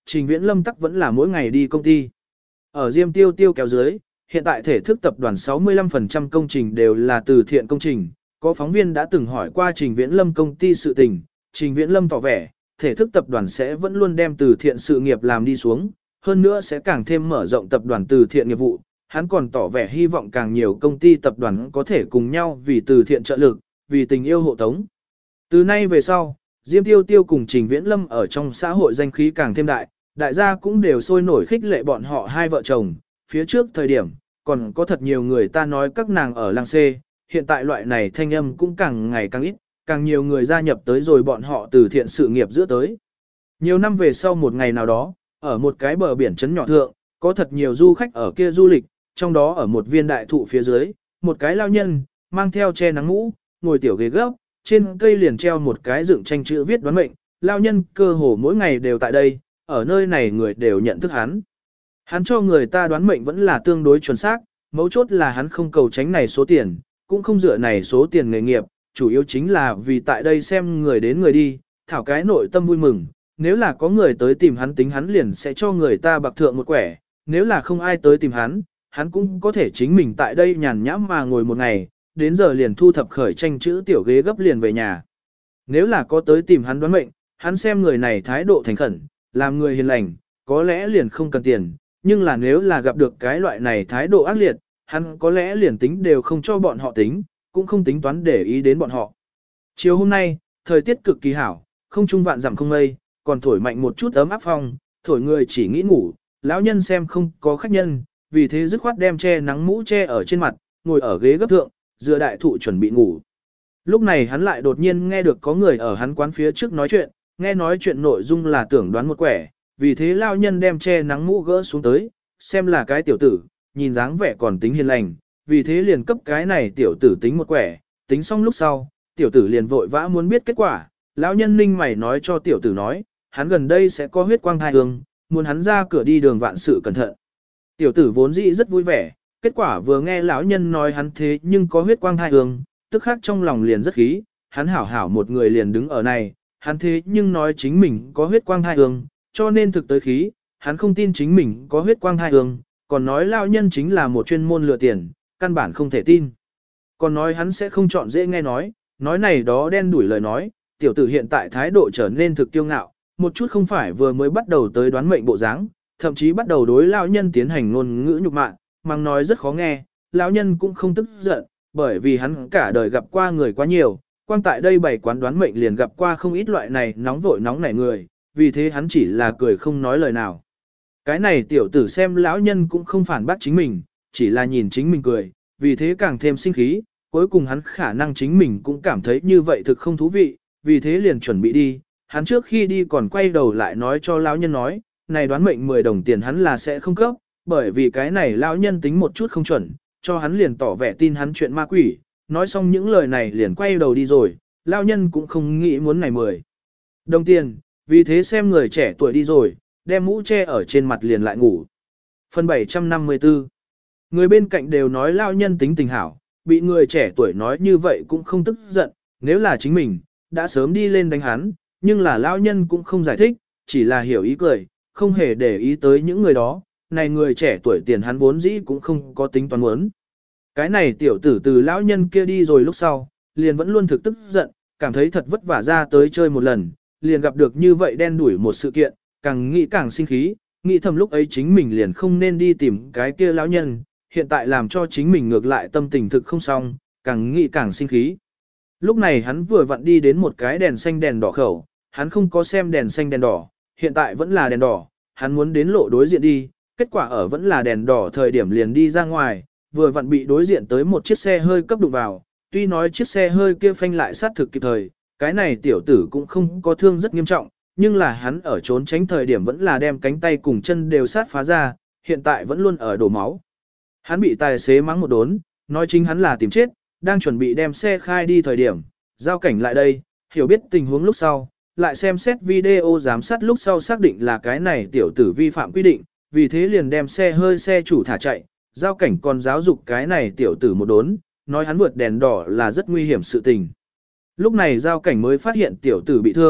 Trình Viễn Lâm tắc vẫn là mỗi ngày đi công ty. Ở Diêm Tiêu Tiêu kéo dưới, hiện tại thể thức tập đoàn 65% công trình đều là từ thiện công trình. Có phóng viên đã từng hỏi qua Trình Viễn Lâm công ty sự tình, Trình Viễn Lâm tỏ vẻ, thể thức tập đoàn sẽ vẫn luôn đem từ thiện sự nghiệp làm đi xuống, hơn nữa sẽ càng thêm mở rộng tập đoàn từ thiện nghiệp vụ. Hắn còn tỏ vẻ hy vọng càng nhiều công ty tập đoàn có thể cùng nhau vì từ thiện trợ lực, vì tình yêu hộ tống. Từ nay về sau, Diêm Tiêu Tiêu cùng Trình Viễn Lâm ở trong xã hội danh khí càng thêm đại gia cũng đều sôi nổi khích lệ bọn họ hai vợ chồng. Phía trước thời điểm, còn có thật nhiều người ta nói các nàng ở làng xê, hiện tại loại này thanh âm cũng càng ngày càng ít, càng nhiều người gia nhập tới rồi bọn họ từ thiện sự nghiệp giữa tới. Nhiều năm về sau một ngày nào đó, ở một cái bờ biển trấn nhỏ thượng, có thật nhiều du khách ở kia du lịch, trong đó ở một viên đại thụ phía dưới, một cái lao nhân, mang theo che nắng mũ, ngồi tiểu ghế gấp, trên cây liền treo một cái dựng tranh chữ viết đoán mệnh, lao nhân cơ hồ mỗi ngày đều tại đây, ở nơi này người đều nhận thức hắn. Hắn cho người ta đoán mệnh vẫn là tương đối chuẩn xác, mấu chốt là hắn không cầu tránh này số tiền, cũng không dựa này số tiền nghề nghiệp, chủ yếu chính là vì tại đây xem người đến người đi, thảo cái nội tâm vui mừng, nếu là có người tới tìm hắn tính hắn liền sẽ cho người ta bạc thượng một quẻ, nếu là không ai tới tìm hắn, hắn cũng có thể chính mình tại đây nhàn nhãm mà ngồi một ngày, đến giờ liền thu thập khởi tranh chữ tiểu ghế gấp liền về nhà. Nếu là có tới tìm hắn đoán mệnh, hắn xem người này thái độ thành khẩn, làm người hiền lành, có lẽ liền không cần tiền, nhưng là nếu là gặp được cái loại này thái độ ác liệt, hắn có lẽ liền tính đều không cho bọn họ tính, cũng không tính toán để ý đến bọn họ. Chiều hôm nay, thời tiết cực kỳ hảo, không trung vạn dặm không mây, còn thổi mạnh một chút ấm áp phong, thổi người chỉ nghĩ ngủ, lão nhân xem không có khách nhân, vì thế dứt khoát đem che nắng mũ che ở trên mặt, ngồi ở ghế gấp thượng, dựa đại thụ chuẩn bị ngủ. Lúc này hắn lại đột nhiên nghe được có người ở hắn quán phía trước nói chuyện, nghe nói chuyện nội dung là tưởng đoán một quẻ, vì thế lão nhân đem che nắng mũ gỡ xuống tới, xem là cái tiểu tử, nhìn dáng vẻ còn tính hiền lành, vì thế liền cấp cái này tiểu tử tính một quẻ, tính xong lúc sau, tiểu tử liền vội vã muốn biết kết quả, lão nhân ninh mày nói cho tiểu tử nói, hắn gần đây sẽ có huyết quang thai hương, muốn hắn ra cửa đi đường vạn sự cẩn thận. Tiểu tử vốn dĩ rất vui vẻ, kết quả vừa nghe lão nhân nói hắn thế nhưng có huyết quang thai hương, tức khắc trong lòng liền rất khí, hắn hảo hảo một người liền đứng ở này, hắn thế nhưng nói chính mình có huyết quang thai hương, cho nên thực tới khí, hắn không tin chính mình có huyết quang thai hương, còn nói lão nhân chính là một chuyên môn lừa tiền, căn bản không thể tin. Còn nói hắn sẽ không chọn dễ nghe nói này đó đen đuổi lời nói, tiểu tử hiện tại thái độ trở nên thực kiêu ngạo, một chút không phải vừa mới bắt đầu tới đoán mệnh bộ dáng, thậm chí bắt đầu đối lão nhân tiến hành ngôn ngữ nhục mạ, mang nói rất khó nghe, lão nhân cũng không tức giận, bởi vì hắn cả đời gặp qua người quá nhiều, quang tại đây bảy quán đoán mệnh liền gặp qua không ít loại này nóng vội nóng nảy người, vì thế hắn chỉ là cười không nói lời nào. Cái này tiểu tử xem lão nhân cũng không phản bác chính mình, chỉ là nhìn chính mình cười, vì thế càng thêm sinh khí, cuối cùng hắn khả năng chính mình cũng cảm thấy như vậy thực không thú vị, vì thế liền chuẩn bị đi, hắn trước khi đi còn quay đầu lại nói cho lão nhân nói, này đoán mệnh 10 đồng tiền hắn là sẽ không cấp, bởi vì cái này lão nhân tính một chút không chuẩn, cho hắn liền tỏ vẻ tin hắn chuyện ma quỷ, nói xong những lời này liền quay đầu đi rồi, lão nhân cũng không nghĩ muốn này 10 đồng tiền, vì thế xem người trẻ tuổi đi rồi, đem mũ che ở trên mặt liền lại ngủ. Phần 754 người bên cạnh đều nói lão nhân tính tình hảo, bị người trẻ tuổi nói như vậy cũng không tức giận, nếu là chính mình, đã sớm đi lên đánh hắn, nhưng là lão nhân cũng không giải thích, chỉ là hiểu ý cười, không hề để ý tới những người đó, này người trẻ tuổi tiền hắn vốn dĩ cũng không có tính toán muốn. Cái này tiểu tử từ lão nhân kia đi rồi lúc sau, liền vẫn luôn thực tức giận, cảm thấy thật vất vả ra tới chơi một lần, liền gặp được như vậy đen đuổi một sự kiện, càng nghĩ càng sinh khí, nghĩ thầm lúc ấy chính mình liền không nên đi tìm cái kia lão nhân, hiện tại làm cho chính mình ngược lại tâm tình thực không xong, càng nghĩ càng sinh khí. Lúc này hắn vừa vặn đi đến một cái đèn xanh đèn đỏ khẩu, hắn không có xem đèn xanh đèn đỏ, hiện tại vẫn là đèn đỏ, hắn muốn đến lộ đối diện đi, kết quả ở vẫn là đèn đỏ thời điểm liền đi ra ngoài, vừa vặn bị đối diện tới một chiếc xe hơi cấp đụng vào, tuy nói chiếc xe hơi kia phanh lại sát thực kịp thời, cái này tiểu tử cũng không có thương rất nghiêm trọng, nhưng là hắn ở trốn tránh thời điểm vẫn là đem cánh tay cùng chân đều sát phá ra, hiện tại vẫn luôn ở đổ máu. Hắn bị tài xế mắng một đốn, nói chính hắn là tìm chết, đang chuẩn bị đem xe khai đi thời điểm, giao cảnh lại đây, hiểu biết tình huống lúc sau, lại xem xét video giám sát lúc sau xác định là cái này tiểu tử vi phạm quy định, vì thế liền đem xe hơi xe chủ thả chạy, giao cảnh còn giáo dục cái này tiểu tử một đốn, nói hắn vượt đèn đỏ là rất nguy hiểm sự tình. Lúc này giao cảnh mới phát hiện tiểu tử bị thương,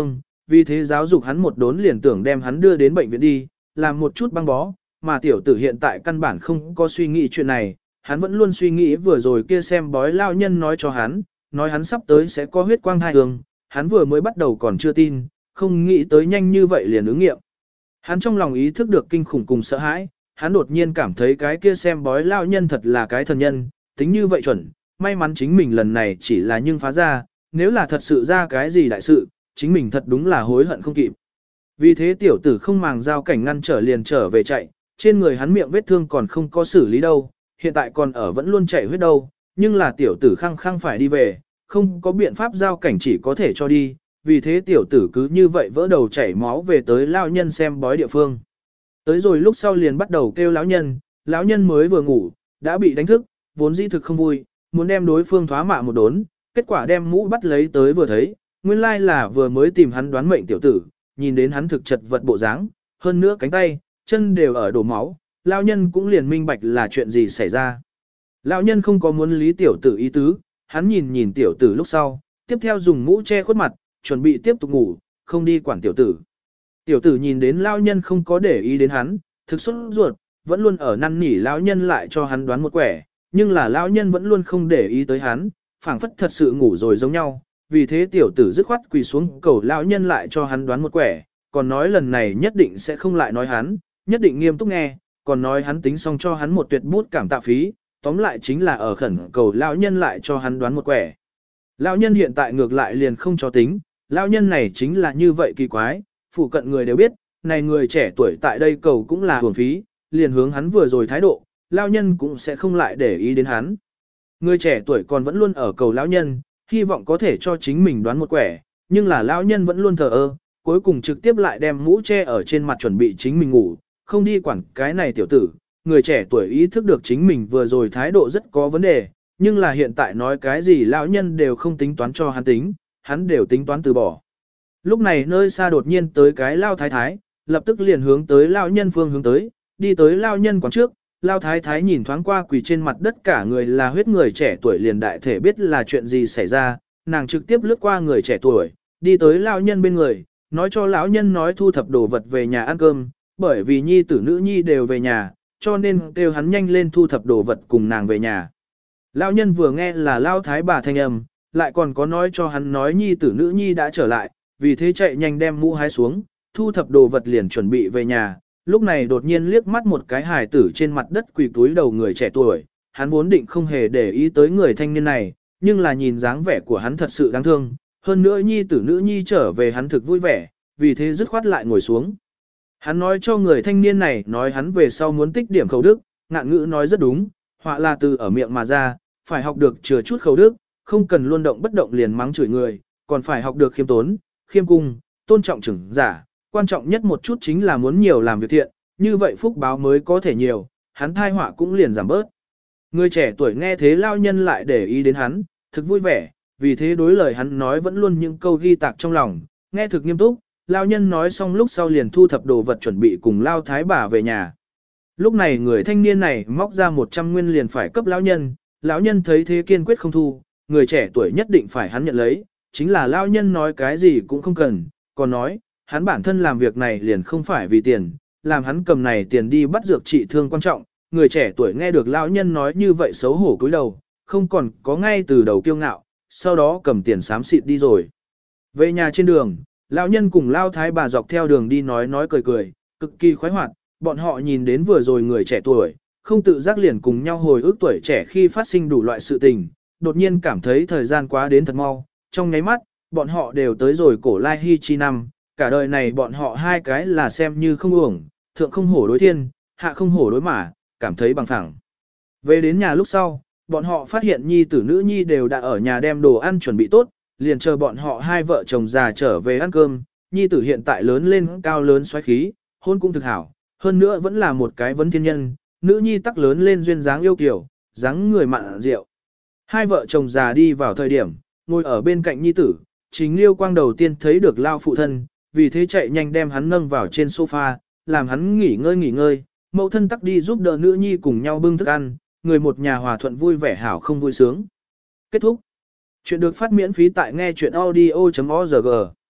vì thế giáo dục hắn một đốn liền tưởng đem hắn đưa đến bệnh viện đi, làm một chút băng bó, mà tiểu tử hiện tại căn bản không có suy nghĩ chuyện này, hắn vẫn luôn suy nghĩ vừa rồi kia xem bói lao nhân nói cho hắn, nói hắn sắp tới sẽ có huyết quang thai hương, hắn vừa mới bắt đầu còn chưa tin, không nghĩ tới nhanh như vậy liền ứng nghiệm. Hắn trong lòng ý thức được kinh khủng cùng sợ hãi, hắn đột nhiên cảm thấy cái kia xem bói lao nhân thật là cái thần nhân, tính như vậy chuẩn, may mắn chính mình lần này chỉ là nhưng phá ra, nếu là thật sự ra cái gì đại sự, chính mình thật đúng là hối hận không kịp. Vì thế tiểu tử không màng giao cảnh ngăn trở liền trở về chạy, trên người hắn miệng vết thương còn không có xử lý đâu, hiện tại còn ở vẫn luôn chạy huyết đâu, nhưng là tiểu tử khăng khăng phải đi về, không có biện pháp giao cảnh chỉ có thể cho đi, vì thế tiểu tử cứ như vậy vỡ đầu chảy máu về tới lão nhân xem bói địa phương. Tới rồi lúc sau liền bắt đầu kêu lão nhân mới vừa ngủ, đã bị đánh thức, vốn dĩ thực không vui, muốn đem đối phương thoá mạ một đốn, kết quả đem mũ bắt lấy tới vừa thấy, nguyên lai là vừa mới tìm hắn đoán mệnh tiểu tử, nhìn đến hắn thực chật vật bộ dáng, hơn nữa cánh tay, chân đều ở đổ máu, lão nhân cũng liền minh bạch là chuyện gì xảy ra. Lão nhân không có muốn lý tiểu tử ý tứ, hắn nhìn tiểu tử lúc sau, tiếp theo dùng mũ che khuất mặt, chuẩn bị tiếp tục ngủ, không đi quản tiểu tử. Tiểu tử nhìn đến lão nhân không có để ý đến hắn, thực xuất ruột, vẫn luôn ở năn nỉ lão nhân lại cho hắn đoán một quẻ, nhưng là lão nhân vẫn luôn không để ý tới hắn, phảng phất thật sự ngủ rồi giống nhau, vì thế tiểu tử dứt khoát quỳ xuống cầu lão nhân lại cho hắn đoán một quẻ, còn nói lần này nhất định sẽ không lại nói hắn, nhất định nghiêm túc nghe, còn nói hắn tính xong cho hắn một tuyệt bút cảm tạ phí, tóm lại chính là ở khẩn cầu lão nhân lại cho hắn đoán một quẻ. Lão nhân hiện tại ngược lại liền không cho tính, lão nhân này chính là như vậy kỳ quái, phụ cận người đều biết, này người trẻ tuổi tại đây cầu cũng là hưởng phí, liền hướng hắn vừa rồi thái độ, lão nhân cũng sẽ không lại để ý đến hắn. Người trẻ tuổi còn vẫn luôn ở cầu lão nhân, hy vọng có thể cho chính mình đoán một quẻ, nhưng là lão nhân vẫn luôn thờ ơ, cuối cùng trực tiếp lại đem mũ che ở trên mặt chuẩn bị chính mình ngủ, không đi quản cái này tiểu tử. Người trẻ tuổi ý thức được chính mình vừa rồi thái độ rất có vấn đề, nhưng là hiện tại nói cái gì lão nhân đều không tính toán cho hắn đều tính toán từ bỏ. Lúc này nơi xa đột nhiên tới cái lao thái thái, lập tức liền hướng tới lão nhân phương hướng tới, đi tới lão nhân quán trước, lao thái thái nhìn thoáng qua quỳ trên mặt đất cả người là huyết người trẻ tuổi liền đại thể biết là chuyện gì xảy ra, nàng trực tiếp lướt qua người trẻ tuổi, đi tới lão nhân bên người, nói cho lão nhân nói thu thập đồ vật về nhà ăn cơm, bởi vì nhi tử nữ nhi đều về nhà, cho nên kêu hắn nhanh lên thu thập đồ vật cùng nàng về nhà. Lão nhân vừa nghe là lao thái bà thanh âm, lại còn có nói cho hắn nói nhi tử nữ nhi đã trở lại, vì thế chạy nhanh đem mũ hái xuống, thu thập đồ vật liền chuẩn bị về nhà. Lúc này đột nhiên liếc mắt một cái hài tử trên mặt đất quỳ túi đầu người trẻ tuổi, hắn vốn định không hề để ý tới người thanh niên này, nhưng là nhìn dáng vẻ của hắn thật sự đáng thương, hơn nữa nhi tử nữ nhi trở về hắn thực vui vẻ, vì thế dứt khoát lại ngồi xuống. Hắn nói cho người thanh niên này nói hắn về sau muốn tích điểm khẩu đức, ngạn ngữ nói rất đúng, họa là từ ở miệng mà ra, phải học được chừa chút khẩu đức, không cần luôn động bất động liền mắng chửi người, còn phải học được khiêm tốn, khiêm cung, tôn trọng trưởng giả, quan trọng nhất một chút chính là muốn nhiều làm việc thiện, như vậy phúc báo mới có thể nhiều, hắn thai họa cũng liền giảm bớt. Người trẻ tuổi nghe thế lao nhân lại để ý đến hắn, thực vui vẻ, vì thế đối lời hắn nói vẫn luôn những câu ghi tạc trong lòng, nghe thực nghiêm túc. Lao nhân nói xong lúc sau liền thu thập đồ vật chuẩn bị cùng lao thái bà về nhà. Lúc này người thanh niên này móc ra 100 nguyên liền phải cấp lão nhân thấy thế kiên quyết không thu, người trẻ tuổi nhất định phải hắn nhận lấy, chính là lao nhân nói cái gì cũng không cần, còn nói, hắn bản thân làm việc này liền không phải vì tiền, làm hắn cầm này tiền đi bắt dược trị thương quan trọng. Người trẻ tuổi nghe được lão nhân nói như vậy xấu hổ cúi đầu, không còn có ngay từ đầu kiêu ngạo, sau đó cầm tiền xám xịt đi rồi. Về nhà trên đường, lão nhân cùng lao thái bà dọc theo đường đi nói cười, cực kỳ khoái hoạt, bọn họ nhìn đến vừa rồi người trẻ tuổi, không tự giác liền cùng nhau hồi ức tuổi trẻ khi phát sinh đủ loại sự tình, đột nhiên cảm thấy thời gian quá đến thật mau, trong nháy mắt, bọn họ đều tới rồi cổ lai hy chi năm, cả đời này bọn họ hai cái là xem như không uổng, thượng không hổ đối thiên, hạ không hổ đối mã, cảm thấy bằng phẳng. Về đến nhà lúc sau, bọn họ phát hiện nhi tử nữ nhi đều đã ở nhà đem đồ ăn chuẩn bị tốt, liền chờ bọn họ hai vợ chồng già trở về ăn cơm, nhi tử hiện tại lớn lên cao lớn xoáy khí, hôn cũng thực hảo, hơn nữa vẫn là một cái vấn thiên nhân, nữ nhi tắc lớn lên duyên dáng yêu kiều, dáng người mặn rượu. Hai vợ chồng già đi vào thời điểm, ngồi ở bên cạnh nhi tử, chính Liêu Quang đầu tiên thấy được lao phụ thân, vì thế chạy nhanh đem hắn nâng vào trên sofa, làm hắn nghỉ ngơi, mẫu thân tắc đi giúp đỡ nữ nhi cùng nhau bưng thức ăn, người một nhà hòa thuận vui vẻ hảo không vui sướng. Kết thúc. Chuyện được phát miễn phí tại nghe chuyện audio.org.